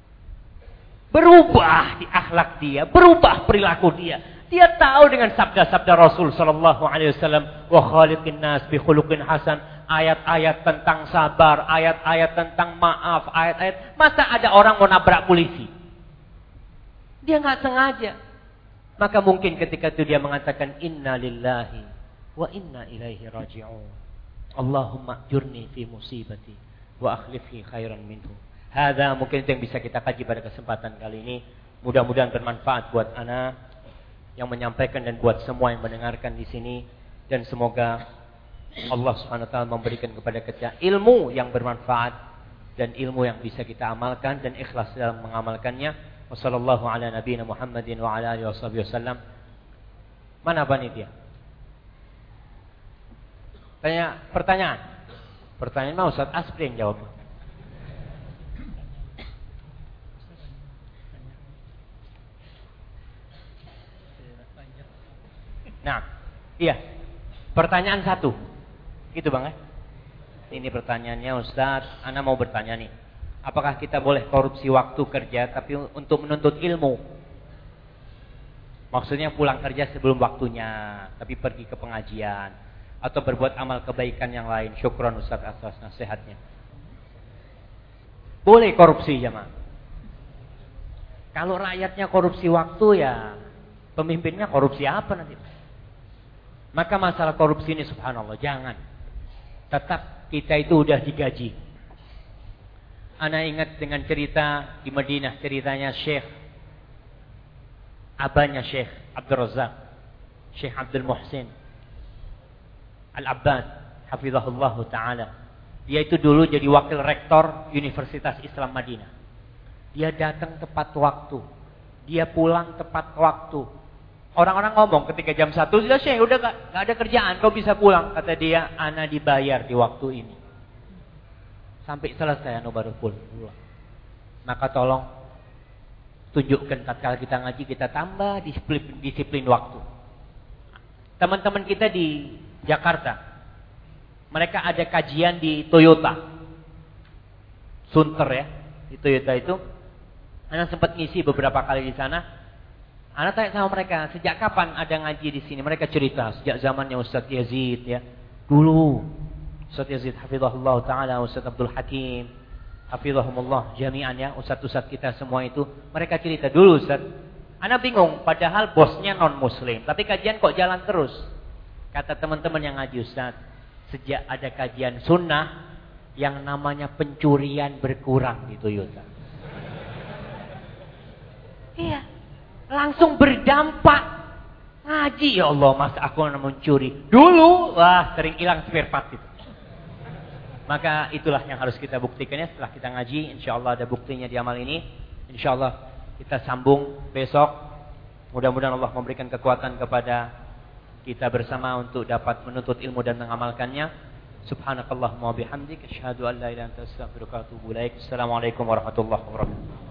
Berubah di akhlak dia. Berubah perilaku dia. Dia tahu dengan sabda-sabda Rasul sallallahu alaihi wasallam, wa khaliqin nas bi khuluqin hasan, ayat-ayat tentang sabar, ayat-ayat tentang maaf, ayat-ayat. Masa ada orang mau nabrak polisi? Dia enggak sengaja. Maka mungkin ketika itu dia mengatakan inna lillahi wa inna ilaihi raji'un. Allahumma ajurni fi musibati wa akhlifni khairan minhu. Hadza mungkin itu yang bisa kita kaji pada kesempatan kali ini. Mudah-mudahan bermanfaat buat ana yang menyampaikan dan buat semua yang mendengarkan di sini, dan semoga Allah Subhanahu wa taala memberikan kepada kita ilmu yang bermanfaat dan ilmu yang bisa kita amalkan dan ikhlas dalam mengamalkannya. Wassallallahu ala nabiyina Muhammadin wa ala alihi wasallam. Mana panitia? Tanya pertanyaan. Pertanyaan mau Ustaz Asri yang jawab. Nah, iya. Pertanyaan satu. Gitu Bang ya. Ini pertanyaannya Ustaz, ana mau bertanya nih. Apakah kita boleh korupsi waktu kerja tapi untuk menuntut ilmu? Maksudnya pulang kerja sebelum waktunya, tapi pergi ke pengajian atau berbuat amal kebaikan yang lain. Syukron Ustaz atas nasihatnya. Boleh korupsi jemaah. Kalau rakyatnya korupsi waktu, ya pemimpinnya korupsi apa nanti? Maka masalah korupsi ini subhanallah jangan. Tetap kita itu udah digaji. Ana ingat dengan cerita di Madinah, ceritanya Syekh, abahnya Syekh Abdul Razak, Syekh Abdul Muhsin Al-Abbad hafizahullah taala. Dia itu dulu jadi wakil rektor Universitas Islam Madinah. Dia datang tepat waktu. Dia pulang tepat waktu. Orang-orang ngomong ketika jam satu, sudah Syekh, udah gak, gak ada kerjaan, kau bisa pulang. Kata dia, ana dibayar di waktu ini. Sampai selesai, ana baru pulang. Maka tolong, tunjukkan tatkala kita ngaji, kita tambah disiplin, disiplin waktu. Teman-teman kita di Jakarta, mereka ada kajian di Toyota. Sunter ya, di Toyota itu. Ana sempat ngisi beberapa kali di sana. Ana tanya sama mereka, sejak kapan ada ngaji di sini? Mereka cerita, sejak zamannya Ustaz Yazid ya. Dulu Ustaz Yazid hafizahullah taala, Ustaz Abdul Hakim, hafizahumullah jami'an ya, ustaz-ustaz kita semua itu, mereka cerita dulu Ustaz. Ana bingung, padahal bosnya non muslim, tapi kajian kok jalan terus. Kata teman-teman yang ngaji Ustaz, sejak ada kajian sunnah, yang namanya pencurian berkurang gitu Ustaz. Iya, langsung berdampak. Ngaji ya Allah, masa aku mencuri. Dulu, wah sering hilang spare part itu. Maka itulah yang harus kita buktikan ya setelah kita ngaji. Insya Allah ada buktinya di amal ini. Insya Allah kita sambung besok. Mudah-mudahan Allah memberikan kekuatan kepada kita bersama untuk dapat menuntut ilmu dan mengamalkannya. Subhanakallahumma wa bihamdik, asyhadu an la ilaha illa anta astaghfiruka wa atubu ilaik. Assalamualaikum warahmatullahi wabarakatuh.